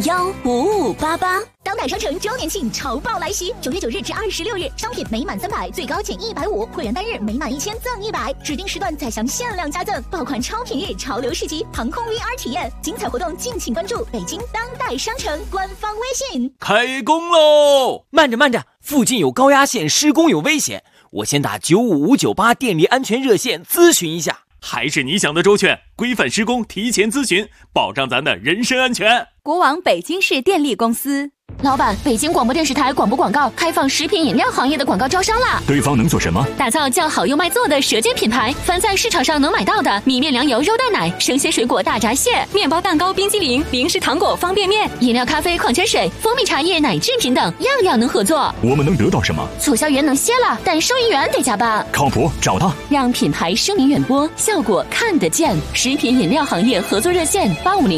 8501-5588。 当代商城周年庆潮爆来袭，9月9日至26日，商品每满300最高减150，会员单日每满1000赠100，指定时段再享限量加赠，爆款超品日潮流市集，航空 VR 体验，精彩活动敬请关注北京当代商城官方微信。 开工喽！慢着，附近有高压线施工有危险，我先打95598电力安全热线咨询一下。 还是你想的周全，规范施工，提前咨询，保障咱的人身安全。 国网北京市电力公司。 老板，北京广播电视台广播广告开放食品饮料行业的广告招商啦！ 对方能做什么？ 打造叫好又卖座的舌尖品牌，凡在市场上能买到的米面粮油肉蛋奶、生鲜水果大闸蟹、面包蛋糕冰激凌、零食糖果方便面、饮料咖啡矿泉水、蜂蜜茶叶奶制品等，样样能合作。 我们能得到什么？ 促销员能歇了，但收银员得加班。 靠谱，找他， 让品牌声名远播，效果看得见。食品饮料行业合作热线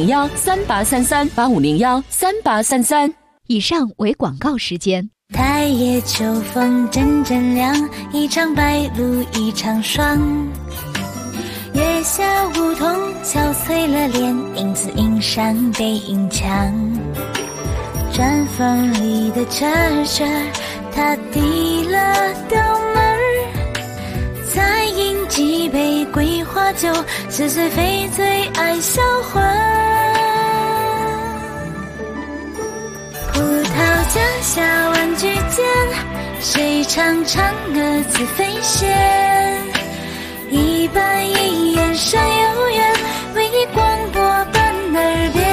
8501-3833，8501-3833。 以上为广告时间。 太夜秋风阵阵凉，一场白露一场霜。月下梧桐憔悴了脸，因此迎上背影墙。毡房里的车他递了刀门，再饮几杯桂花酒，是谁非最爱销魂。葡萄架下玩具间，谁唱嫦娥自飞仙？一板一眼上有缘，为你广播伴耳边。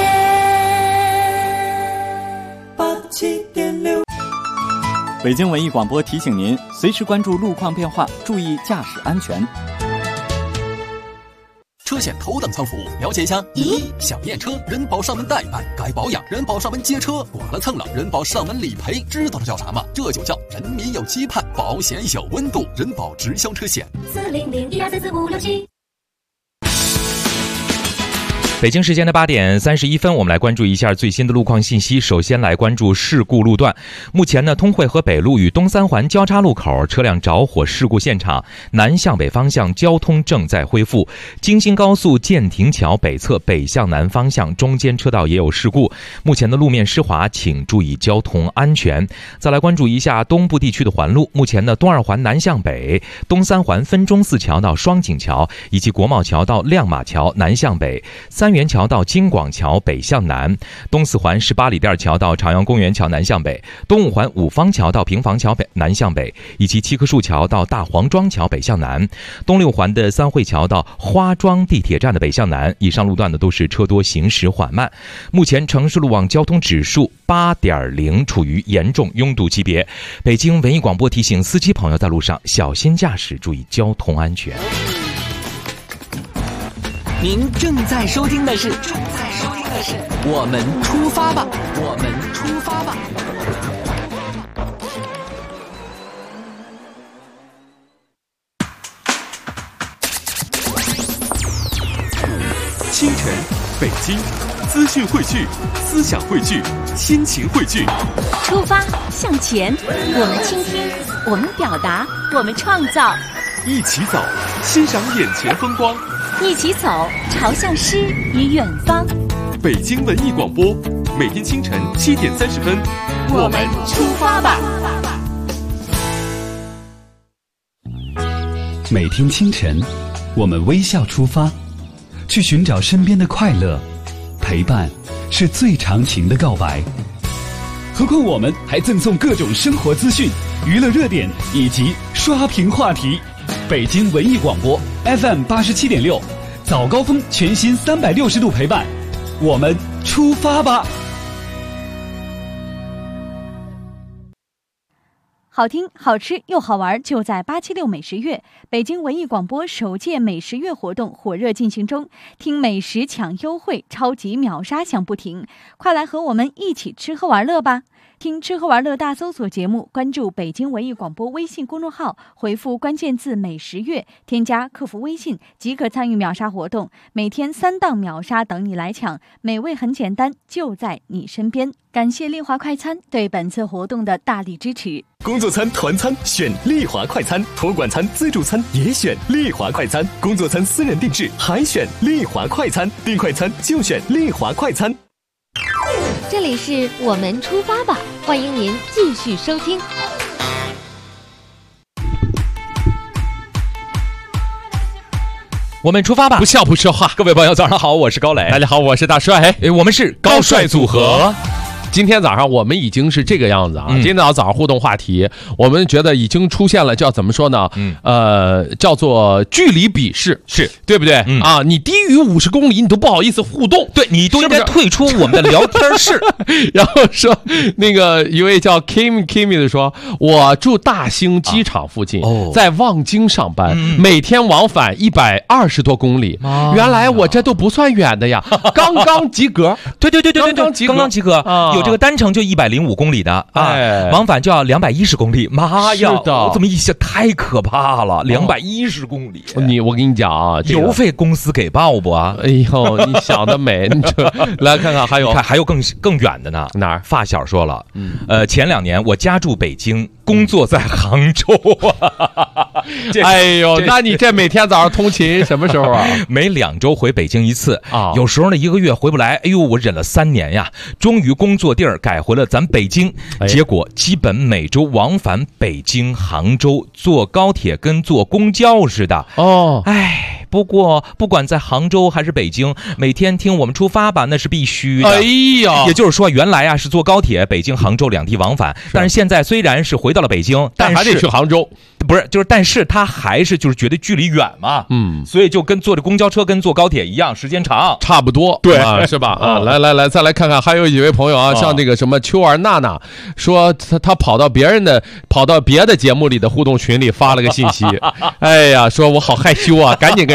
87.6。北京文艺广播提醒您，随时关注路况变化，注意驾驶安全。 车险头等舱服务，了解一下。咦，想验车，人保上门代办；该保养，人保上门接车；剐了蹭了，人保上门理赔。知道这叫啥吗？这就叫人民有期盼，保险有温度。人保直销车险。 40012344567。 北京时间的8点31分，我们来关注一下最新的路况信息。首先来关注事故路段。目前呢，通惠河北路与东三环交叉路口车辆着火事故现场，南向北方向交通正在恢复。京新高速建亭桥北侧北向南方向中间车道也有事故，目前的路面湿滑，请注意交通安全。再来关注一下东部地区的环路。目前呢，东二环南向北，东三环分钟寺桥到双井桥，以及国贸桥到亮马桥南向北，三元桥到京广桥北向南，东四环18里店桥到朝阳公园桥南向北，东五环五方桥到平房桥北南向北，以及七棵树桥到大黄庄桥北向南，东六环的三汇桥到花庄地铁站的北向南。以上路段呢都是车多行驶缓慢。目前城市路网交通指数8.0，处于严重拥堵级别。北京文艺广播提醒司机朋友在路上小心驾驶，注意交通安全。 您正在收听的是我们出发吧，我们出发吧。 清晨，北京，资讯汇聚，思想汇聚，心情汇聚。 出发向前，我们倾听，我们表达，我们创造。 一起走，欣赏眼前风光。 一起走，朝向诗与远方。 北京文艺广播，每天清晨7点30分， 我们出发吧。 每天清晨，我们微笑出发，去寻找身边的快乐。陪伴是最长情的告白。何况我们还赠送各种生活资讯、娱乐热点以及刷屏话题。北京文艺广播 FM 87.6，早高峰全新360度陪伴，我们出发吧！ 好听、好吃又好玩，就在876美食月。北京文艺广播首届美食月活动火热进行中，听美食抢优惠，超级秒杀响不停，快来和我们一起吃喝玩乐吧！听吃喝玩乐大搜索节目，关注北京文艺广播微信公众号，回复关键字美食月，添加客服微信即可参与秒杀活动，每天3档秒杀等你来抢，美味很简单，就在你身边。感谢丽华快餐对本次活动的大力支持。 工作餐、团餐选丽华快餐，托管餐、自助餐也选丽华快餐，工作餐私人定制还选丽华快餐，订快餐就选丽华快餐。 这里是我们出发吧，欢迎您继续收听。 我们出发吧， 不笑不说话。 各位朋友早上好，我是高磊。 大家好，我是大帅。 我们是高帅组合。 今天早上我们已经是这个样子啊！今天早上互动话题，我们觉得已经出现了叫怎么说呢？叫做距离鄙视， 是对不对？啊，你低于50公里，你都不好意思互动， 对你都应该退出我们的聊天室。 然后说那个一位叫 Kimi 的说，我住大兴机场附近，在望京上班，每天往返120多公里。原来我这都不算远的呀，刚刚及格。 对，刚刚及格。有这个单程就105公里的啊，往返就要210公里。妈呀，我这么一想太可怕了，210公里。 我跟你讲啊， 油费公司给报不啊？ 哎呦，你想得美！你这来看看， 还有更远的呢。 哪儿？ 发小说了，前2年我家住北京，工作在杭州啊。 哎呦，那你这每天早上通勤什么时候啊？ 每2周回北京一次啊，有时候呢1个月回不来。哎呦，我忍了3年呀，终于工作地儿改回了咱北京，结果基本每周往返北京、杭州，坐高铁跟坐公交似的。不过不管在杭州还是北京，每天听我们出发吧，那是必须的。 哎呀， 也就是说，原来啊是坐高铁北京、杭州2地往返，但是现在虽然是回到了北京，但还得去杭州。 不是，但是他还是就是觉得距离远嘛，所以就跟坐着公交车跟坐高铁一样，时间长， 差不多，对，是吧？啊，来，再来看看，还有几位朋友啊，像那个什么秋儿娜娜说，他跑到别的节目里的互动群里发了个信息，哎呀，说我好害羞啊，赶紧跟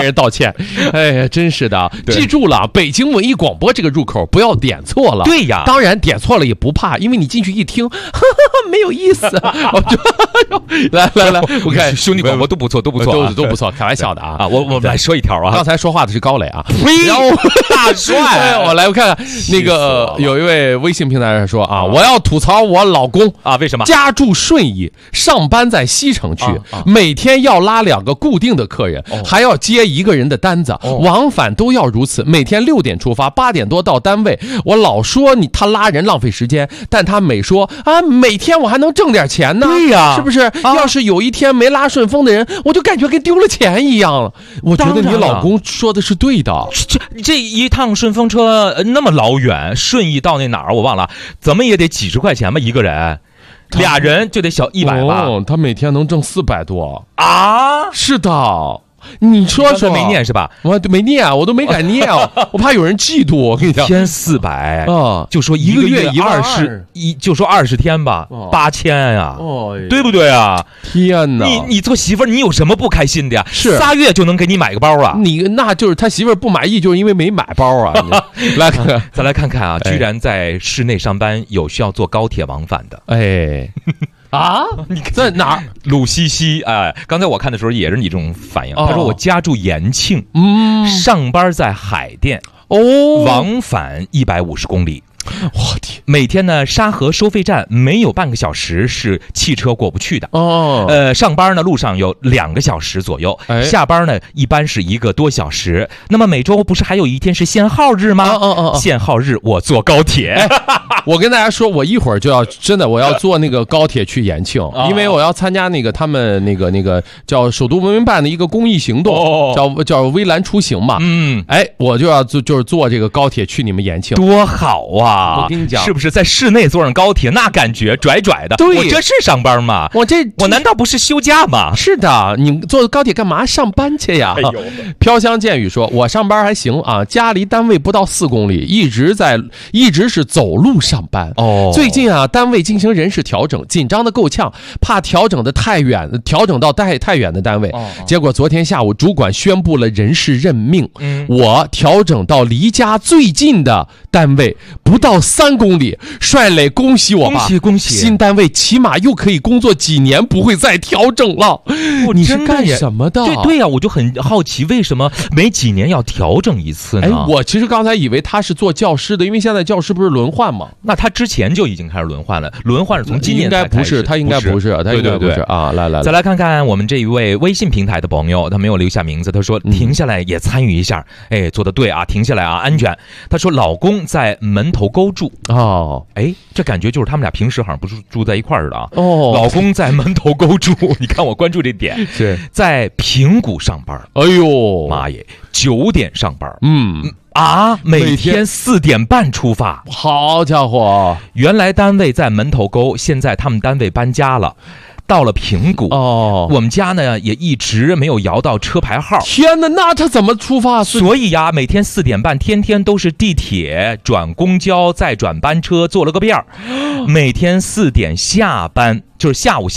跟人道歉。哎呀，真是的，记住了，北京文艺广播这个入口不要点错了。 对呀， 当然点错了也不怕，因为你进去一听，没有意思。来，我看兄弟广播都不错，都不错， 开玩笑的啊！ 我们来说一条啊， 刚才说话的是高磊啊， 然后大帅， 我看看那个有一位微信平台上说啊，我要吐槽我老公啊，为什么？ 家住顺义，上班在西城区，每天要拉2个固定的客人，还要接1个人的单子，往返都要如此。每天6点出发，8点多到单位。我老说他拉人浪费时间，但他每说啊，每天我还能挣点钱呢。 对呀， 是不是？要是有一天没拉顺风的人，我就感觉跟丢了钱一样了。我觉得你老公说的是对的。 这一趟顺风车那么老远，顺义到那哪儿我忘了，怎么也得几十块钱吧一个人。俩人就得小100吧。 他每天能挣400多啊！ 是的。你说没念是吧？ 我没念，我都没敢念我怕有人嫉妒。我跟你讲， 天400 啊， 就说一个月120，就说20天吧，8000呀，对不对啊？ 天哪！ 你做媳妇儿，你有什么不开心的呀？ 是 3月就能给你买个包啊？ 那就是他媳妇儿不满意，就是因为没买包啊。来看看， 再来看看啊，居然在市内上班有需要坐高铁往返的， 哎。啊！你在哪儿？ 鲁西西，哎，刚才我看的时候也是你这种反应。他说我家住延庆，上班在海淀，往返150公里。 我天！ 每天呢，沙河收费站没有半个小时是汽车过不去的。上班呢路上有2个小时左右，下班呢一般是1个多小时。那么每周不是还有一天是限号日吗？限号日我坐高铁。 我跟大家说，我一会儿就要我要坐那个高铁去延庆，因为我要参加那个他们那个叫首都文明办的一个公益行动，叫微蓝出行嘛。我就要就是坐这个高铁去你们延庆， 多好啊！ 我跟你讲， 是不是在室内坐上高铁，那感觉拽拽的？ 对， 我这是上班吗？我难道不是休假吗？ 是的，你坐高铁干嘛？上班去呀！飘香剑雨说，我上班还行啊，家离单位不到4公里，一直是走路上班。最近啊，单位进行人事调整，紧张的够呛，怕调整到太远的单位。结果昨天下午，主管宣布了人事任命，我调整到离家最近的单位，不到3公里，帅磊，恭喜我吧！ 恭喜！ 新单位起码又可以工作几年，不会再调整了。你是干什么的？ 对呀，我就很好奇，为什么每几年要调整一次呢？ 我其实刚才以为他是做教师的，因为现在教师不是轮换吗？ 那他之前就已经开始轮换了，轮换是从今年才开始。 他应该不是啊！来， 再来看看我们这一位微信平台的朋友，他没有留下名字，他说停下来也参与一下，做得对啊，停下来啊，安全。他说老公在门头沟住。这感觉就是他们俩平时好像不是住在一块儿的啊。老公在门头沟住，你看我关注这点， 是在平谷上班。 哎呦妈耶，9点上班。每天4点半出发。 好家伙！ 原来单位在门头沟，现在他们单位搬家了。到了平谷我们家呢也一直没有摇到车牌号。 天哪，那他怎么出发？ 所以呀，每天4点半，天天都是地铁转公交再转班车，做了个遍儿。每天4点下班，就是下午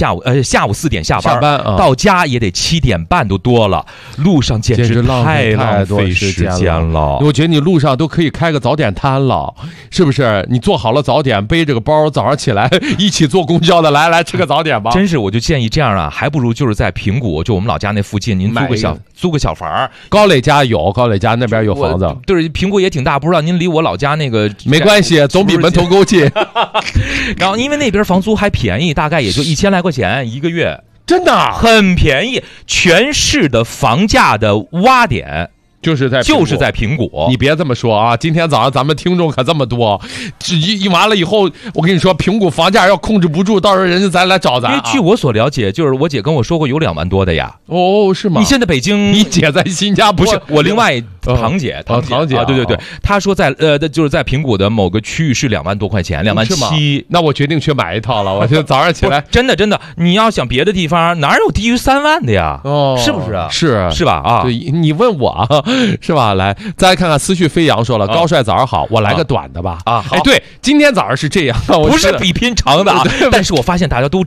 4点下班，到家也得7点半都多了，路上简直太浪费时间了。 我觉得你路上都可以开个早点摊了，是不是？你做好了早点，背着个包，早上起来一起坐公交的，来吃个早点吧。 真是，我就建议这样啊，还不如就是在平谷，就我们老家那附近，您租个小房。 高磊家那边有房子， 对，平谷也挺大，不知道您离我老家那个没关系，总比门头沟近。 然后因为那边房租还便宜，大概也就1000来块钱一个月， 真的很便宜。全市的房价的洼点就是在平谷。 你别这么说啊！今天早上咱们听众可这么多，一完了以后，我跟你说，平谷房价要控制不住，到时候人家咱来找咱。 因为据我所了解，就是我姐跟我说过有2万多的呀。 是吗？ 你现在北京， 你姐在新加坡？ 不是，我另外堂姐啊，对，她说就是在平谷的某个区域是2万多块钱，2.7万。 那我决定去买一套了。我现在早上起来， 真的，你要想别的地方哪有低于3万的呀？是不是啊？ 是吧？啊， 对，你问我啊。是吧？来，再来看看思绪飞扬说了，高帅早上好，我来个短的吧。 好。 对，今天早上是这样， 不是比拼长的啊，但是我发现大家都长。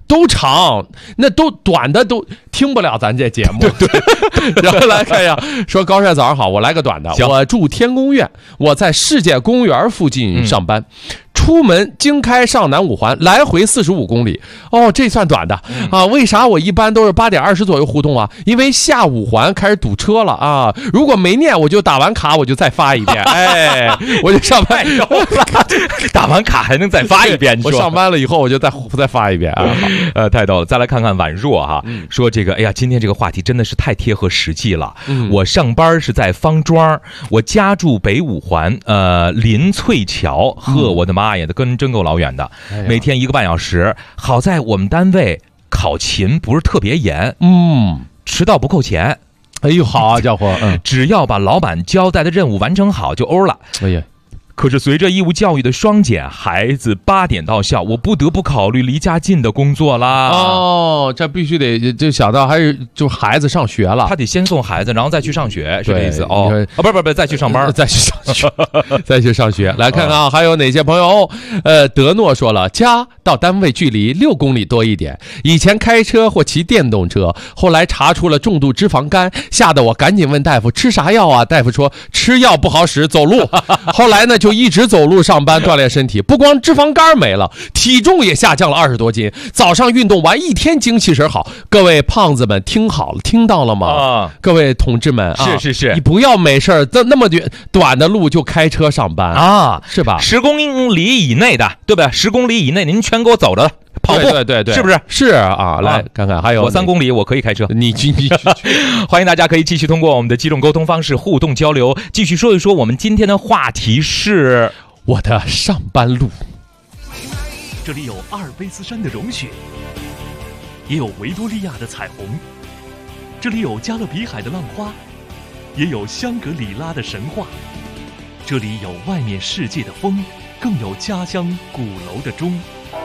都长，那都短的都听不了咱这节目。对，然后来看一下，说高帅早上好，我来个短的。我住天宫苑，我在世界公园附近上班。出门京开上南五环，来回45公里。哦，这算短的啊？为啥我一般都是8点20左右互动啊？因为下五环开始堵车了啊！如果没念，我就打完卡我就再发一遍。哎，我就上班以后打完卡还能再发一遍？ 我上班了以后我就再发一遍啊！ 太逗了！再来看看宛若哈，说这个，哎呀，今天这个话题真的是太贴合实际了。我上班是在方庄，我家住北五环，临翠桥。呵，我的妈呀，真够老远的，每天1个半小时。好在我们单位考勤不是特别严，迟到不扣钱。 哎呦，好啊，家伙， 只要把老板交代的任务完成好就欧了。 哎呀。 可是随着义务教育的双减，孩子8点到校，我不得不考虑离家近的工作啦。 哦，这必须得就想到还是就孩子上学了， 他得先送孩子，然后再去上学，是这意思哦？不，再去上班， 再去上学，再去上学。来看看啊，还有哪些朋友？德诺说了，家到单位距离6公里多一点，以前开车或骑电动车，后来查出了重度脂肪肝，吓得我赶紧问大夫吃啥药啊？大夫说吃药不好使，走路。后来呢？就一直走路上班锻炼身体，不光脂肪肝没了，体重也下降了20多斤。早上运动完一天精气神好。各位胖子们听好了，听到了吗？各位同志们是， 你不要没事那么短的路就开车上班啊， 是吧 ？10公里以内的，对吧？10公里以内您全给我走着跑步， 对， 是不是？ 是啊，来看看还有我3公里我可以开车， 你去。 欢迎大家可以继续通过我们的几种沟通方式互动交流，继续说一说我们今天的话题是我的上班路。 这里有阿尔卑斯山的融雪，也有维多利亚的彩虹，这里有加勒比海的浪花，也有香格里拉的神话，这里有外面世界的风，更有家乡鼓楼的钟。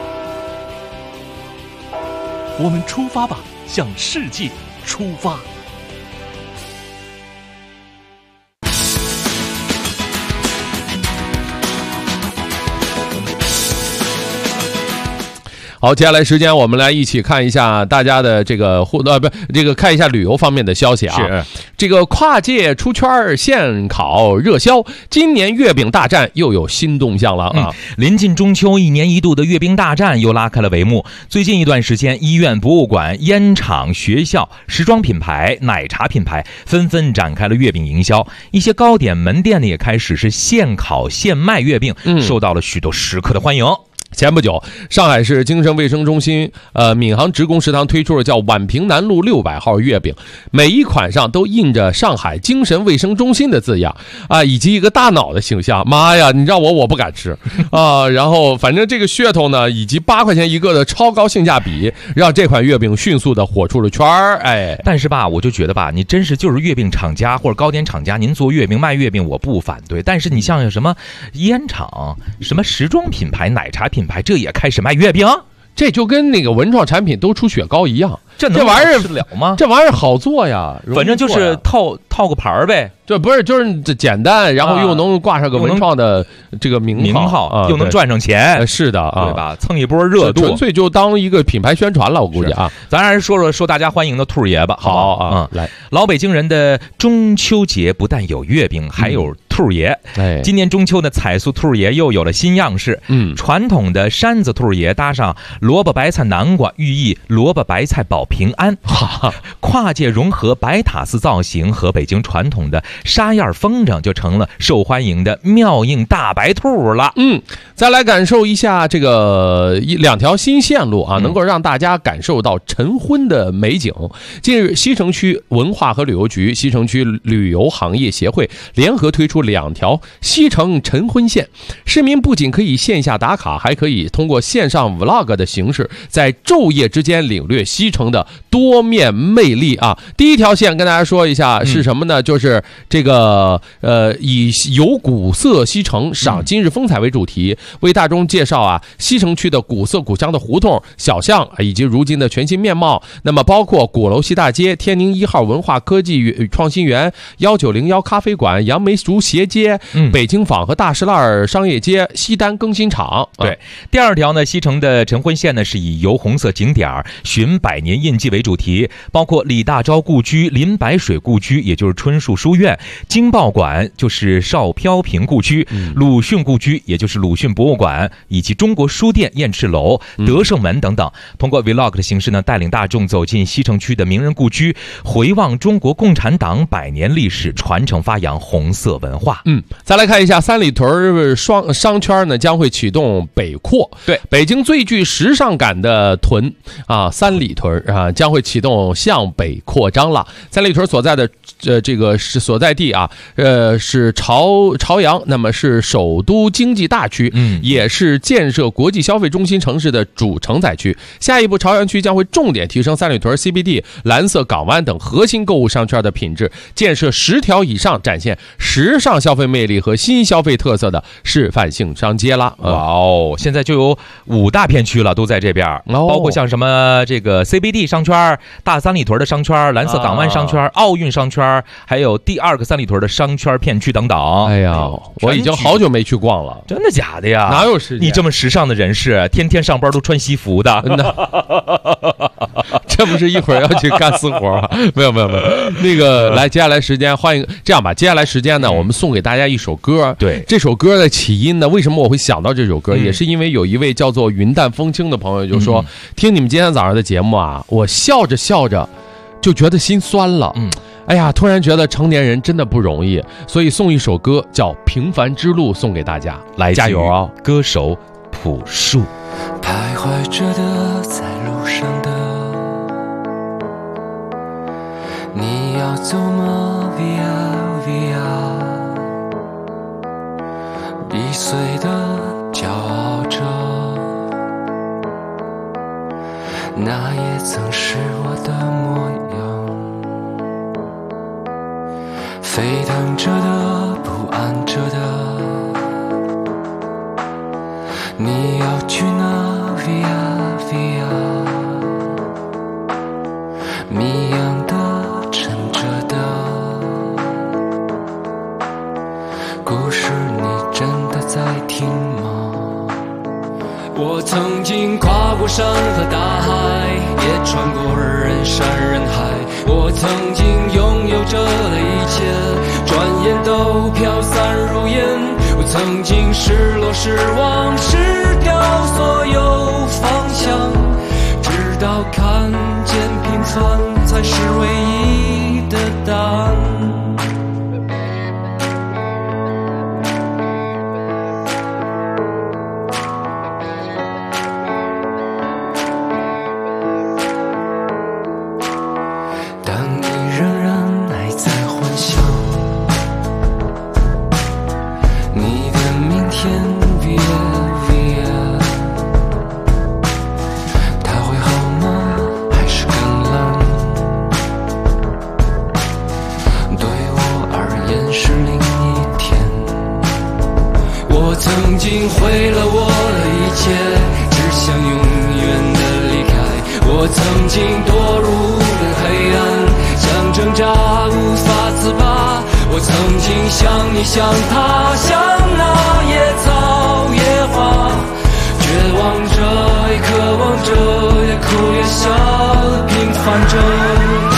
我们出发吧，向世界出发。 好，接下来时间我们来一起看一下大家的这个看一下旅游方面的消息啊。 是这个跨界出圈现烤热销，今年月饼大战又有新动向了啊！ 临近中秋，1年1度的阅兵大战又拉开了帷幕。最近一段时间，医院、博物馆、烟厂、学校、时装品牌、奶茶品牌纷纷展开了阅饼营销，一些糕点门店呢也开始是现烤现卖阅饼，受到了许多食客的欢迎。 前不久，上海市精神卫生中心闵行职工食堂推出了叫宛平南路600号月饼，每一款上都印着上海精神卫生中心的字样啊，以及一个大脑的形象。妈呀，你让我不敢吃啊！然后反正这个噱头呢，以及8块钱一个的超高性价比，让这款月饼迅速的火出了圈儿。哎， 但是吧，我就觉得吧，你真是就是月饼厂家或者糕点厂家，您做月饼卖月饼我不反对，但是你像什么烟厂、什么时装品牌、奶茶品牌，这也开始卖月饼， 这就跟那个文创产品都出雪糕一样， 这玩意儿吃得了吗？ 这玩意儿好做呀， 反正就是套个牌儿呗。 这不是就是简单，然后又能挂上个文创的这个名号， 又能赚上钱， 是的啊， 对吧？蹭一波热度， 纯粹就当一个品牌宣传了，我估计啊。 咱还是说大家欢迎的兔爷吧。 好啊，来， 老北京人的中秋节不但有月饼，还有兔爷。今年中秋的彩塑兔爷又有了新样式。传统的山子兔爷搭上萝卜白菜南瓜，寓意萝卜白菜保平安。跨界融合白塔寺造型和北京传统的沙燕风筝，就成了受欢迎的妙应大白兔了。 再来感受一下这个2条新线路啊，能够让大家感受到晨昏的美景。近日，西城区文化和旅游局、西城区旅游行业协会联合推出2条西城晨昏线，市民不仅可以线下打卡，还可以通过线上 vlog 的形式，在昼夜之间领略西城的多面魅力啊。第一条线跟大家说一下是什么呢？就是这个以有古色西城赏今日风采为主题，为大众介绍啊西城区的古色古香的胡同小巷以及如今的全新面貌。那么包括鼓楼西大街、天宁1号文化科技与创新园、1901咖啡馆、杨梅竹斜街、北京坊和大石栏商业街、西单更新场。 对，第二条呢，西城的晨昏线呢是以游红色景点寻百年印记为主题，包括李大钊故居、林白水故居，也就是春树书院；京报馆就是邵飘萍故居；鲁迅故居也就是鲁迅博物馆，以及中国书店燕翅楼、德胜门等等。通过 vlog 的形式呢，带领大众走进西城区的名人故居，回望中国共产党100年历史，传承发扬红色文化。 再来看一下三里屯商圈呢将会启动北扩。 对， 北京最具时尚感的屯啊，三里屯啊将会启动向北扩张了。三里屯所在的这个是所在地啊，是朝阳，那么是首都经济大区，也是建设国际消费中心城市的主承载区。下一步，朝阳区将会重点提升三里屯 CBD、蓝色港湾等核心购物商圈的品质，建设10条以上展现时尚消费魅力和新消费特色的示范性商街啦。 哇哦，现在就有5大片区了，都在这边，包括像什么这个 CBD 商圈、大三里屯的商圈、蓝色港湾商圈、奥运商圈，还有第2个三里屯的商圈片区等等。 哎呀，我已经好久没去逛了。 真的假的呀？ 哪有时间？ 你这么时尚的人士，天天上班都穿西服的， 这不是一会儿要去干私活啊？没有。那个来，接下来时间换一个，这样吧，接下来时间呢，我们送给大家一首歌。 对， 这首歌的起因呢，为什么我会想到这首歌，也是因为有一位叫做云淡风轻的朋友就说，听你们今天早上的节目啊，我笑着笑着就觉得心酸了。哎呀，突然觉得成年人真的不容易，所以送一首歌叫《平凡之路》送给大家，来加油啊！ 歌手朴树。 徘徊着的，在路上的，你要走吗 ？Via Via， 易碎的骄傲着，那也曾是我的模样。沸腾着的，不安着的，你要去哪 ？Via Via， 谜样的，沉着的，故事你真的在听吗？我曾经跨过山和大海，也穿过人山人海。我曾经拥有着的一切，转眼都飘散如烟。我曾经失落失望失掉所有方向，直到看见平凡才是唯一的答案。曾经毁了我的一切，只想永远的离开。我曾经堕入了黑暗，想挣扎无法自拔。我曾经像你像他，像那野草野花，绝望着也渴望着，也哭也笑，平凡着。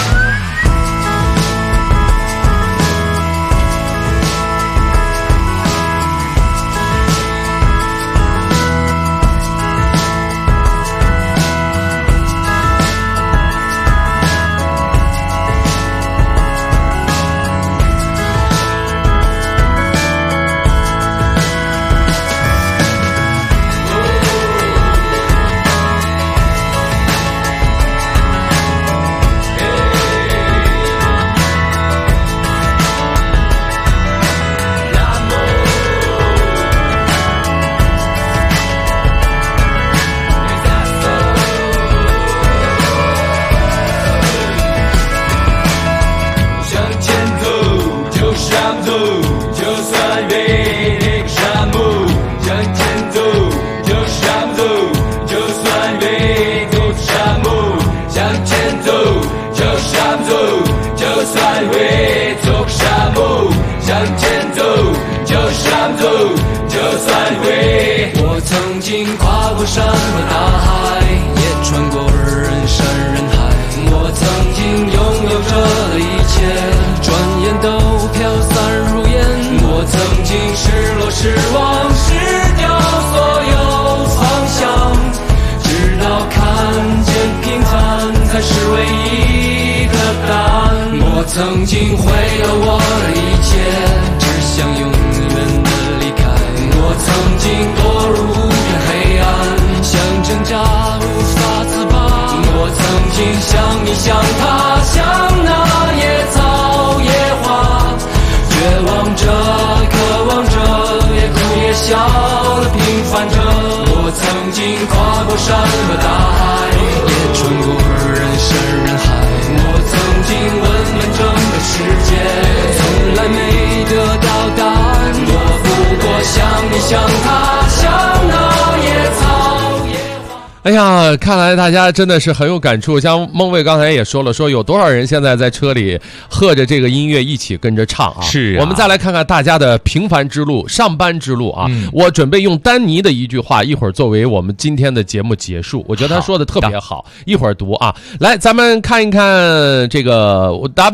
就算为那个沙漠向前走，就是沙漠走，就算为走出沙漠向前走，就是沙漠走，就算为走出沙漠向前走，就是沙漠走，就算为。我曾经跨过山和大海，也穿过人山人海，我曾经拥有着的一切，转眼都飘散如烟。我曾经失落失望失掉所有方向，直到看见平凡才是唯一的答案。我曾经毁了我的一切，只想永远的离开。我曾经堕入无边黑暗，想挣扎无法自拔。我曾经像你像他像那野草野花，绝望着渴望着也哭也笑的平凡着。我曾经跨过山和大海，也穿过人山人海。我曾经问问整个世界，从来没得到答案。我不过像你像他像那野草野花。 哎呀，看来大家真的是很有感触。像孟卫刚才也说了，说有多少人现在在车里和着这个音乐一起跟着唱啊。 是啊， 我们再来看看大家的平凡之路、上班之路啊。我准备用丹尼的一句话，一会儿作为我们今天的节目结束。我觉得他说的特别好，一会儿读啊。来，咱们看一看这个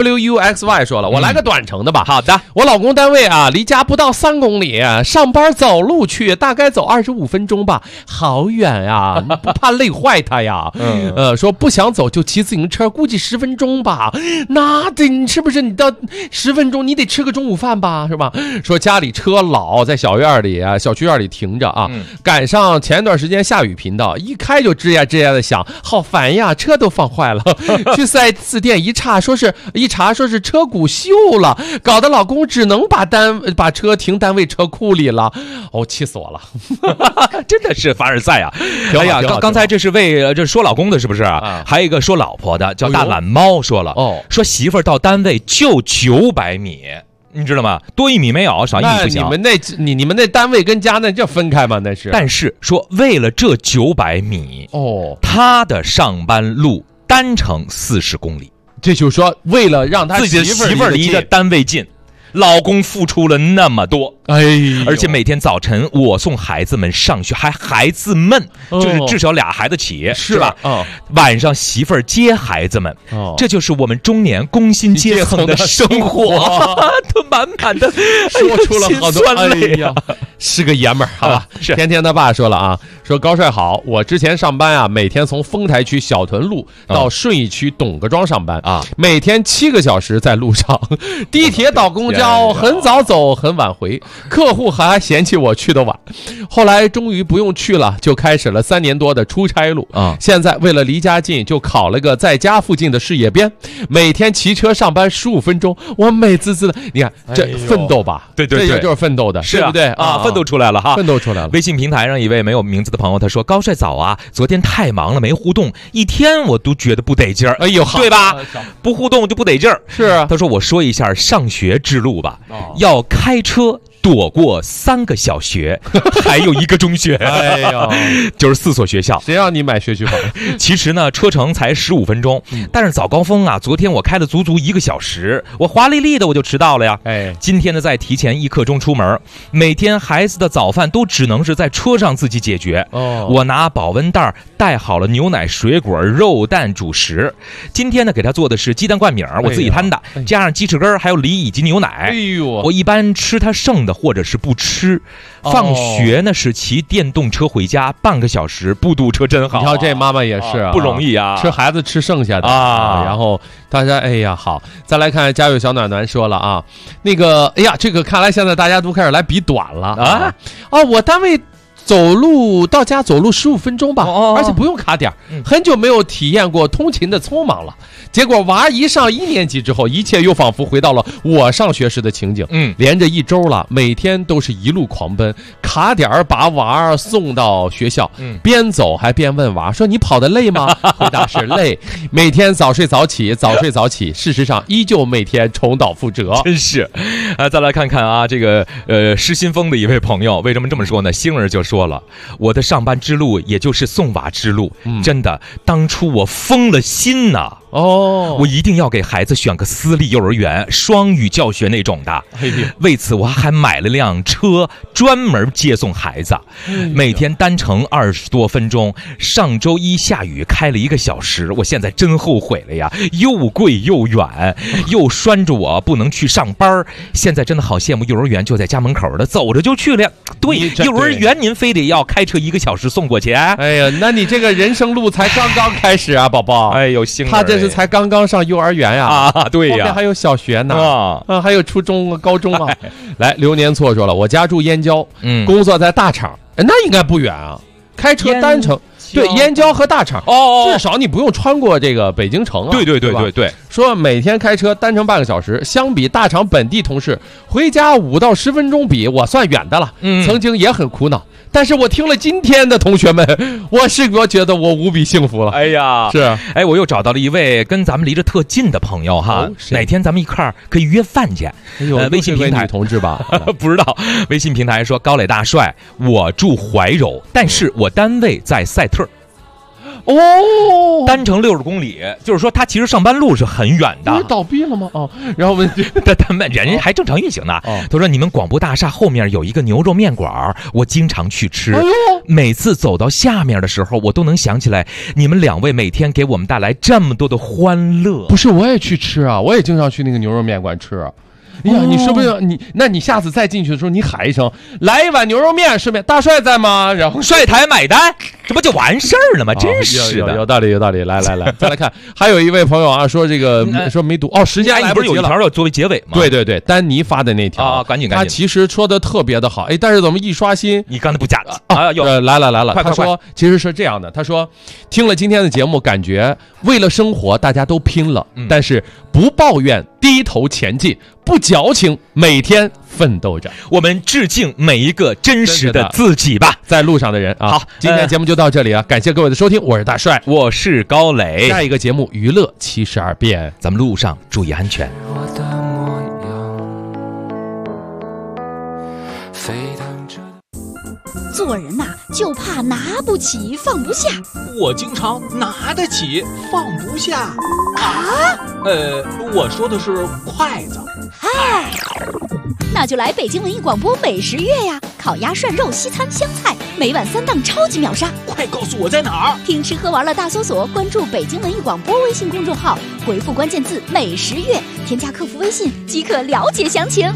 WUXY 说了，我来个短程的吧。 好的， 我老公单位啊，离家不到3公里，上班走路去，大概走25分钟吧，好远呀，不怕累坏他呀。说不想走就骑自行车，估计10分钟吧。那得是不是你到10分钟你得吃个中午饭吧，是吧？说家里车老，在小院里啊，小区院里停着啊，赶上前一段时间下雨频道，一开就吱呀吱呀的响，好烦呀，车都放坏了。去4S店一查说是车骨锈了，搞得老公只能把车停单位车库里了。哦，气死我了。 真的是凡尔赛啊。哎呀，刚才这是这说老公的是不是啊？还有一个说老婆的，叫大懒猫说了，说媳妇儿到单位就900米，你知道吗？多1米没有，少1米不行。 你们那单位跟家那叫分开吗？那是。 但是说为了这900米，他的上班路单程40公里， 这就是说为了让他自己的媳妇儿离着单位近。老公付出了那么多，而且每天早晨我送孩子们上学，还孩子们就是至少2孩子起，是吧？晚上媳妇儿接孩子们，这就是我们中年工薪阶层的生活，都满满的说出了好多。哎呀，是个爷们儿，好吧？是天天他爸说了啊，说高帅好，我之前上班啊，每天从丰台区小屯路到顺义区董各庄上班啊，每天7个小时在路上，地铁倒公交。很早走很晚回，客户还嫌弃我去的晚，后来终于不用去了，就开始了3年多的出差路啊。现在为了离家近，就考了个在家附近的事业编，每天骑车上班15分钟，我美滋滋的。你看这奋斗吧， 对， 这就是奋斗的， 是不对啊？奋斗出来了哈， 奋斗出来了。 微信平台上一位没有名字的朋友他说，高帅早啊，昨天太忙了没互动，一天我都觉得不得劲儿。 哎呦， 对吧？不互动就不得劲儿。 是啊， 他说我说一下上学之路吧，要开车躲过3个小学，还有1个中学， 哎呀， 就是4所学校。 谁让你买学区房？ 其实呢，车程才15分钟，但是早高峰啊，昨天我开了足足1个小时，我华丽丽的我就迟到了呀。今天呢，再提前1刻钟出门，每天孩子的早饭都只能是在车上自己解决。我拿保温袋带好了牛奶、水果、肉蛋、主食。今天呢，给他做的是鸡蛋灌饼，我自己摊的，加上鸡翅根还有梨以及牛奶。 哎呦， 我一般吃他剩的或者是不吃。放学呢是骑电动车回家，半个小时不堵车真好。 你瞧这妈妈也是不容易啊， 吃孩子吃剩下的啊。然后大家哎呀好，再来看家有小暖暖说了啊，那个哎呀这个看来现在大家都开始来比短了啊我单位到家走路15分钟吧，而且不用卡点，很久没有体验过通勤的匆忙了。结果娃一上1年级之后，一切又仿佛回到了我上学时的情景。连着1周了，每天都是一路狂奔， 卡点儿把娃儿送到学校，边走还边问娃说：“你跑得累吗？”回答是累。每天早睡早起，早睡早起，事实上依旧每天重蹈覆辙。 真是，再来看看啊，这个失心疯的一位朋友，为什么这么说呢？星儿就说了，我的上班之路也就是送娃之路，真的，当初我疯了心呐。我一定要给孩子选个私立幼儿园，双语教学那种的。为此我还买了辆车专门接送孩子，每天单程20多分钟。上周一下雨开了1个小时，我现在真后悔了呀，又贵又远，又拴着我不能去上班。现在真的好羡慕幼儿园就在家门口的，走着就去了。对，幼儿园您非得要开车1个小时送过去。 哎呀，那你这个人生路才刚刚开始啊，宝宝。 哎呦，星儿， 他这是才刚刚上幼儿园呀， 对呀， 后面还有小学呢，还有初中、高中啊。来，流年错说了，我家住燕郊，工作在大厂，那应该不远啊，开车单程。对，燕郊和大厂，至少你不用穿过这个北京城啊。 对， 说每天开车单程半个小时，相比大厂本地同事回家5到10分钟比，我算远的了。曾经也很苦恼，但是我听了今天的同学们，我觉得我无比幸福了。 哎呀， 是， 哎，我又找到了一位跟咱们离着特近的朋友哈，哪天咱们一块儿可以约饭去。微信平台女同志吧， 不知道。微信平台说，高磊大帅，我住怀柔，但是我单位在赛特。单程60公里，就是说他其实上班路是很远的。 不是倒闭了吗？然后他们人家还正常运行呢。他说你们广播大厦后面有一个牛肉面馆，我经常去吃。每次走到下面的时候，我都能想起来你们2位每天给我们带来这么多的欢乐。 不是，我也去吃啊，我也经常去那个牛肉面馆吃啊。哎呀，你是不是你下次再进去的时候，你喊一声来一碗牛肉面，顺便大帅在吗？然后帅台买单，这不就完事儿了吗？真是的， 有道理。来，再来看，还有一位朋友啊，说这个说没读时间来不及了。 不是有一条要作为结尾吗？ 对，丹尼发的那条啊，赶紧。 他其实说的特别的好，但是怎么一刷新， 你刚才不假来了，他说其实是这样的，他说听了今天的节目，感觉为了生活大家都拼了，但是不抱怨，低头前进，不矫情，每天奋斗着。 我们致敬每一个真实的自己吧， 在路上的人啊。好，今天节目就到这里啊，感谢各位的收听，我是大帅， 我是高磊。 下一个节目娱乐72变， 咱们路上注意安全。 做人呐，就怕拿不起放不下。 我经常拿得起放不下啊。 我说的是筷子。 嗨，那就来北京文艺广播美食月呀！烤鸭、涮肉、西餐、湘菜，每晚3档超级秒杀。 快告诉我在哪儿？ 听吃喝玩乐大搜索，关注北京文艺广播微信公众号，回复关键字美食月，添加客服微信即可了解详情。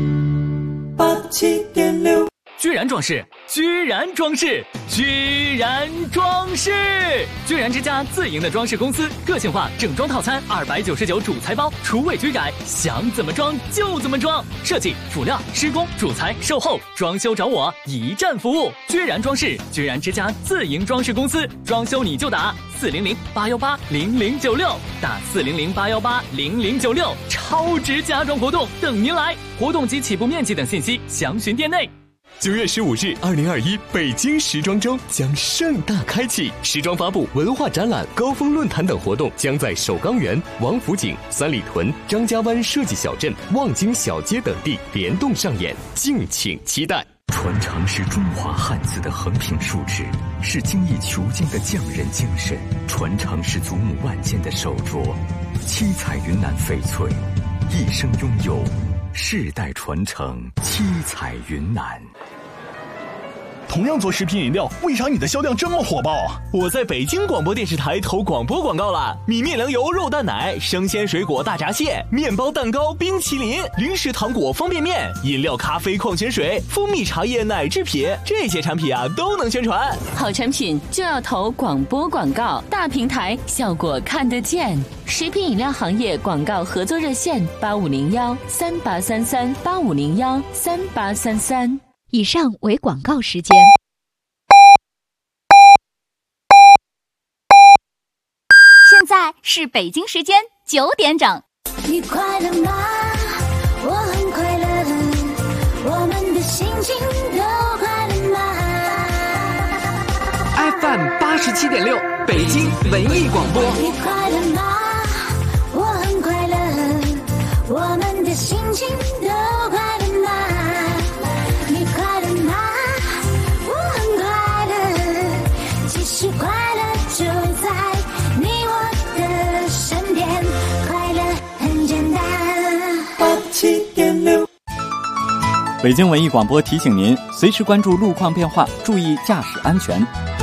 87.6居然装饰，居然装饰，居然装饰！居然之家自营的装饰公司，个性化整装套餐299主材包，厨卫居改，想怎么装就怎么装。设计、辅料、施工、主材、售后、装修找我，一站服务。居然装饰，居然之家自营装饰公司，装修你就打400-818-0096，打400-818-0096，超值家装活动等您来。活动及起步面积等信息详询店内。 9月15日，2021北京时装周将盛大开启，时装发布、文化展览、高峰论坛等活动将在首钢园、王府井、三里屯、张家湾设计小镇、望京小街等地联动上演，敬请期待。 传承是中华汉字的横平竖直，是精益求精的匠人精神；传承是祖母万件的手镯，七彩云南翡翠，一生拥有，世代传承，七彩云南。 同样做食品饮料，为啥你的销量这么火爆啊？ 我在北京广播电视台投广播广告了，米面粮油肉蛋奶、生鲜水果大闸蟹、面包蛋糕、冰淇淋、零食糖果方便面、饮料咖啡矿泉水、蜂蜜茶叶奶制品，这些产品啊都能宣传。 好产品就要投广播广告，大平台效果看得见。食品饮料行业广告合作热线8501-3833-8501-3833。 以上为广告时间。 现在是北京时间9点整。 你快乐吗？我很快乐，我们的心情都快乐。 FM 87.6，北京文艺广播。 你快乐吗？我很快乐，我们的心情都快乐吗？你快乐吗？我很快乐，其实快乐就在你我的身边，快乐很简单。 87.6。北京文艺广播提醒您，随时关注路况变化，注意驾驶安全。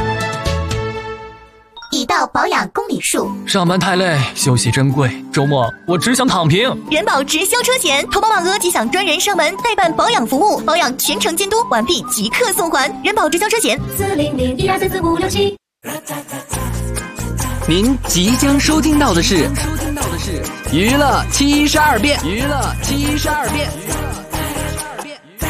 已到保养公里数， 上班太累，休息珍贵，周末我只想躺平。 人保直销车险，投保满额即享专人上门代办保养服务，保养全程监督，完毕即刻送还。人保直销车险40012344567。 您即将收听到的是娱乐72变，娱乐72变。